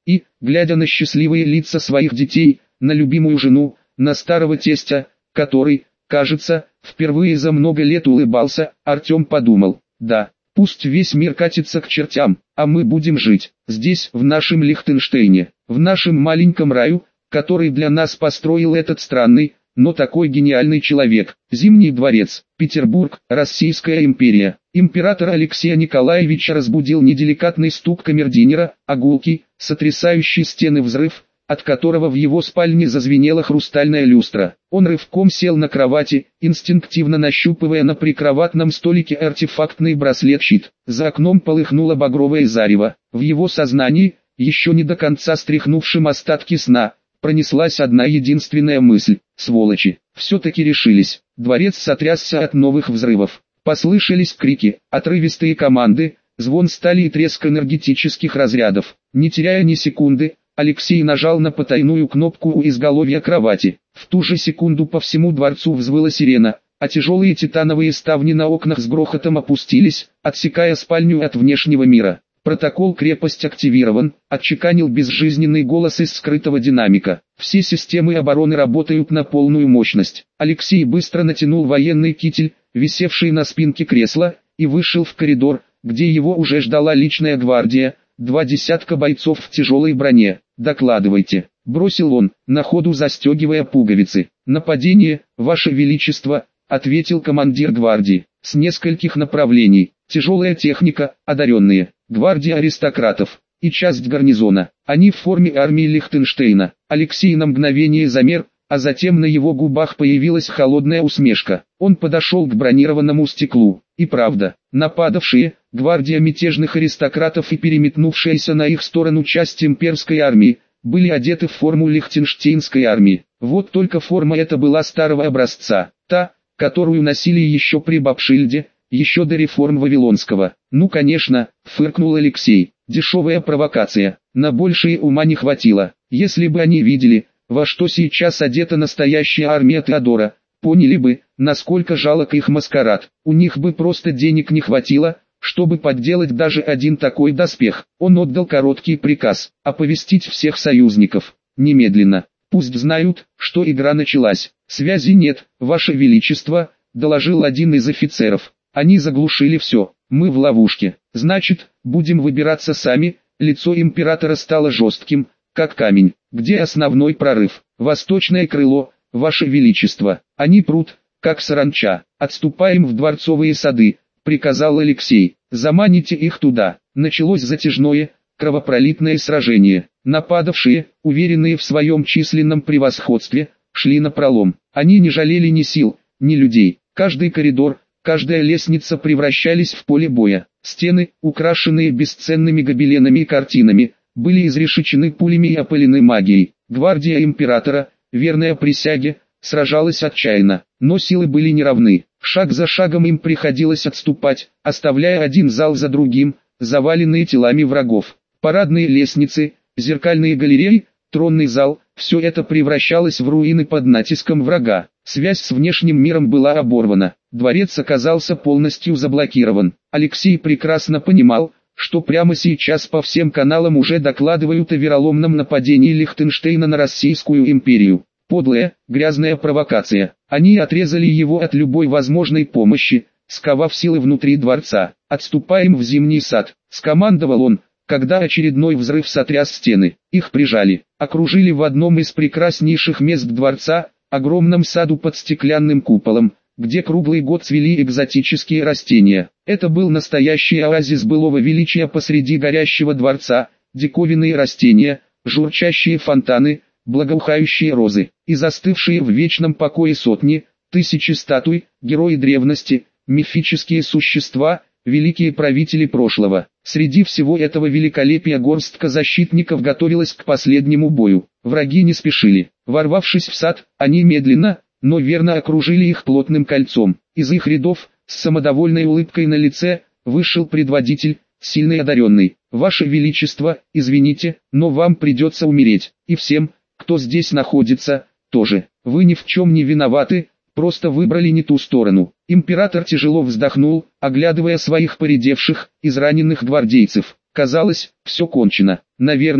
и, глядя на счастливые лица своих детей, на любимую жену, на старого тестя, который, кажется, впервые за много лет улыбался, Артем подумал: да, пусть весь мир катится к чертям, а мы будем жить здесь, в нашем Лихтенштейне, в нашем маленьком раю, который для нас построил этот странный, но такой гениальный человек. Зимний дворец, Петербург, Российская империя. Императора Алексея Николаевича разбудил неделикатный стук камердинера, а гулкий, сотрясающий стены взрыв, от которого в его спальне зазвенела хрустальная люстра. Он рывком сел на кровати, инстинктивно нащупывая на прикроватном столике артефактный браслет-щит. За окном полыхнуло багровое зарево. В его сознании, еще не до конца стряхнувшим остатки сна, пронеслась одна единственная мысль: сволочи, все-таки решились. Дворец сотрясся от новых взрывов. Послышались крики, отрывистые команды, звон стали и треск энергетических разрядов. Не теряя ни секунды, Алексей нажал на потайную кнопку у изголовья кровати. В ту же секунду по всему дворцу взвыла сирена, а тяжелые титановые ставни на окнах с грохотом опустились, отсекая спальню от внешнего мира. «Протокол «Крепость» активирован», — отчеканил безжизненный голос из скрытого динамика. «Все системы обороны работают на полную мощность». Алексей быстро натянул военный китель, висевший на спинке кресла, и вышел в коридор, где его уже ждала личная гвардия, два десятка бойцов в тяжелой броне. «Докладывайте», — бросил он, на ходу застегивая пуговицы. «Нападение, Ваше Величество», — ответил командир гвардии. «С нескольких направлений. Тяжелая техника, одаренные, гвардия аристократов и часть гарнизона. Они в форме армии Лихтенштейна». Алексей на мгновение замер, а затем на его губах появилась холодная усмешка. Он подошел к бронированному стеклу. И правда, нападавшие, гвардия мятежных аристократов и переметнувшаяся на их сторону часть имперской армии, были одеты в форму Лихтенштейнской армии. Вот только форма эта была старого образца, та, которую носили еще при Бабшильде, еще до реформ Вавилонского. «Ну конечно», — фыркнул Алексей, — «дешевая провокация, на большее ума не хватило. Если бы они видели, во что сейчас одета настоящая армия Теодора, поняли бы, насколько жалок их маскарад. У них бы просто денег не хватило, чтобы подделать даже один такой доспех». Он отдал короткий приказ: оповестить всех союзников, немедленно. «Пусть знают, что игра началась». «Связи нет, Ваше Величество», — доложил один из офицеров. «Они заглушили все, мы в ловушке. Значит, будем выбираться сами». Лицо императора стало жестким, как камень. «Где основной прорыв?» «Восточное крыло, Ваше Величество. Они прут, как саранча». «Отступаем в дворцовые сады», — приказал Алексей. «Заманите их туда». Началось затяжное, кровопролитное сражение. Нападавшие, уверенные в своем численном превосходстве, шли напролом. Они не жалели ни сил, ни людей. Каждый коридор, каждая лестница превращались в поле боя. Стены, украшенные бесценными гобеленами и картинами, были изрешечены пулями и опылены магией. Гвардия императора, верная присяге, сражалась отчаянно, но силы были неравны. Шаг за шагом им приходилось отступать, оставляя один зал за другим, заваленные телами врагов. Парадные лестницы, зеркальные галереи, тронный зал – все это превращалось в руины под натиском врага. Связь с внешним миром была оборвана. Дворец оказался полностью заблокирован. Алексей прекрасно понимал, что прямо сейчас по всем каналам уже докладывают о вероломном нападении Лихтенштейна на Российскую империю. Подлая, грязная провокация. Они отрезали его от любой возможной помощи, сковав силы внутри дворца. «Отступаем в Зимний сад», — скомандовал он, когда очередной взрыв сотряс стены. Их прижали, окружили в одном из прекраснейших мест дворца, огромном саду под стеклянным куполом, где круглый год цвели экзотические растения. Это был настоящий оазис былого величия посреди горящего дворца, диковинные растения, журчащие фонтаны, благоухающие розы, и застывшие в вечном покое сотни, тысячи статуй, герои древности, мифические существа, великие правители прошлого. Среди всего этого великолепия горстка защитников готовилась к последнему бою. Враги не спешили. Ворвавшись в сад, они медленно, но верно окружили их плотным кольцом. Из их рядов, с самодовольной улыбкой на лице, вышел предводитель, сильный одаренный. «Ваше Величество, извините, но вам придется умереть. И всем, кто здесь находится, тоже. Вы ни в чем не виноваты, просто выбрали не ту сторону». Император тяжело вздохнул, оглядывая своих поредевших, израненных гвардейцев. Казалось, все кончено. Наверное,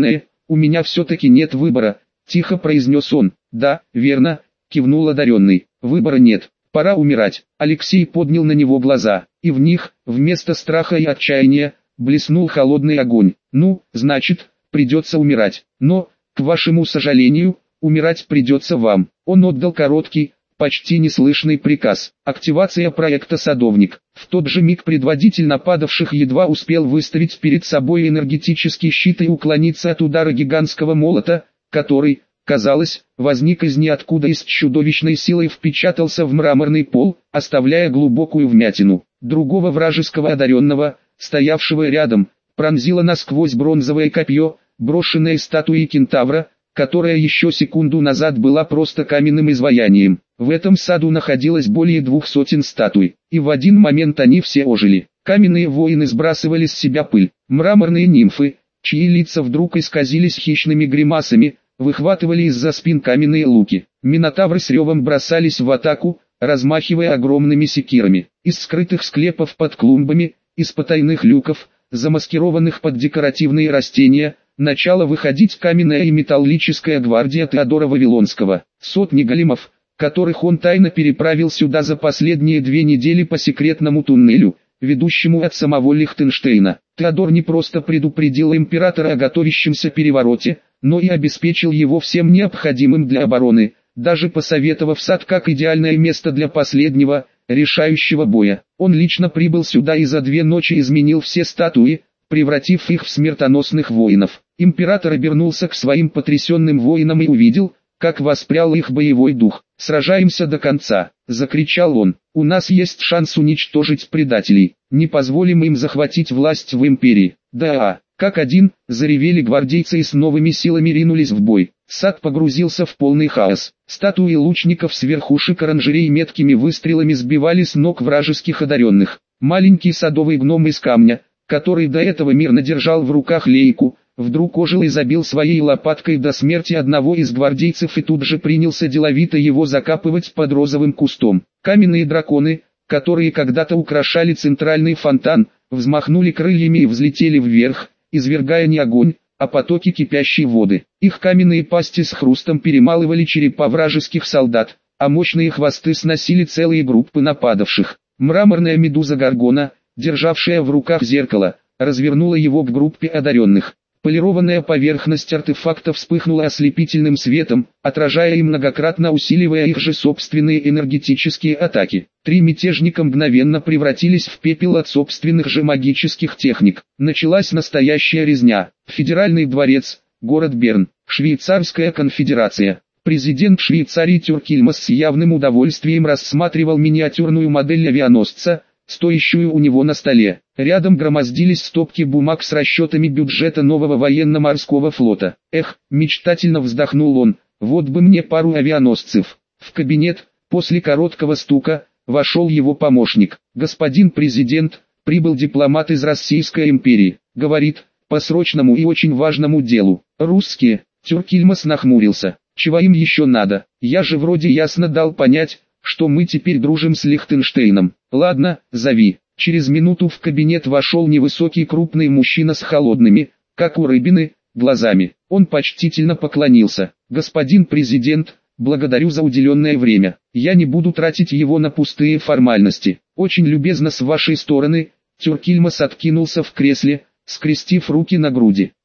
у меня все-таки нет выбора, тихо произнес он. Да, верно, кивнул одаренный, выбора нет, пора умирать. Алексей поднял на него глаза, и в них, вместо страха и отчаяния, блеснул холодный огонь. Ну, значит, придется умирать, но, к вашему сожалению, умирать придется вам. Он отдал короткий, почти неслышный приказ. Активация проекта «Садовник». В тот же миг предводитель нападавших едва успел выставить перед собой энергетический щит и уклониться от удара гигантского молота, который, казалось, возник из ниоткуда и с чудовищной силой впечатался в мраморный пол, оставляя глубокую вмятину. Другого вражеского одаренного, стоявшего рядом, пронзило насквозь бронзовое копье, брошенное статуей кентавра, которая еще секунду назад была просто каменным изваянием. В этом саду находилось более двух сотен статуй, и в один момент они все ожили. Каменные воины сбрасывали с себя пыль, мраморные нимфы, чьи лица вдруг исказились хищными гримасами, выхватывали из-за спин каменные луки. Минотавры с ревом бросались в атаку, размахивая огромными секирами. Из скрытых склепов под клумбами, из потайных люков, замаскированных под декоративные растения, начала выходить каменная и металлическая гвардия Теодора Вавилонского. Сотни големов, которых он тайно переправил сюда за последние две недели по секретному туннелю, ведущему от самого Лихтенштейна. Теодор не просто предупредил императора о готовящемся перевороте, но и обеспечил его всем необходимым для обороны, даже посоветовав сад как идеальное место для последнего, решающего боя. Он лично прибыл сюда и за две ночи изменил все статуи, превратив их в смертоносных воинов. Император обернулся к своим потрясенным воинам и увидел, как воспрял их боевой дух. «Сражаемся до конца!» — закричал он. «У нас есть шанс уничтожить предателей. Не позволим им захватить власть в империи». «Да, как один!» — заревели гвардейцы и с новыми силами ринулись в бой. Сад погрузился в полный хаос. Статуи лучников с верхушек оранжерей меткими выстрелами сбивали с ног вражеских одаренных. Маленький садовый гном из камня, который до этого мирно держал в руках лейку, вдруг ожил и забил своей лопаткой до смерти одного из гвардейцев и тут же принялся деловито его закапывать под розовым кустом. Каменные драконы, которые когда-то украшали центральный фонтан, взмахнули крыльями и взлетели вверх, извергая не огонь, а потоки кипящей воды. Их каменные пасти с хрустом перемалывали черепа вражеских солдат, а мощные хвосты сносили целые группы нападавших. Мраморная медуза Гаргона, державшая в руках зеркало, развернула его к группе одаренных. Полированная поверхность артефакта вспыхнула ослепительным светом, отражая и многократно усиливая их же собственные энергетические атаки. Три мятежника мгновенно превратились в пепел от собственных же магических техник. Началась настоящая резня. Федеральный дворец, город Берн, Швейцарская конфедерация. Президент Швейцарии Тюркильмас с явным удовольствием рассматривал миниатюрную модель авианосца, стоящую у него на столе. Рядом громоздились стопки бумаг с расчетами бюджета нового военно-морского флота. Эх, мечтательно вздохнул он, вот бы мне пару авианосцев. В кабинет, после короткого стука, вошел его помощник. Господин президент, прибыл дипломат из Российской империи. Говорит, по срочному и очень важному делу. Русские. Тюркильмас нахмурился. Чего им еще надо? Я же вроде ясно дал понять, что мы теперь дружим с Лихтенштейном. Ладно, зови. Через минуту в кабинет вошел невысокий крупный мужчина с холодными, как у рыбины, глазами. Он почтительно поклонился. Господин президент, благодарю за уделенное время. Я не буду тратить его на пустые формальности. Очень любезно с вашей стороны. Тюркильмас откинулся в кресле, скрестив руки на груди.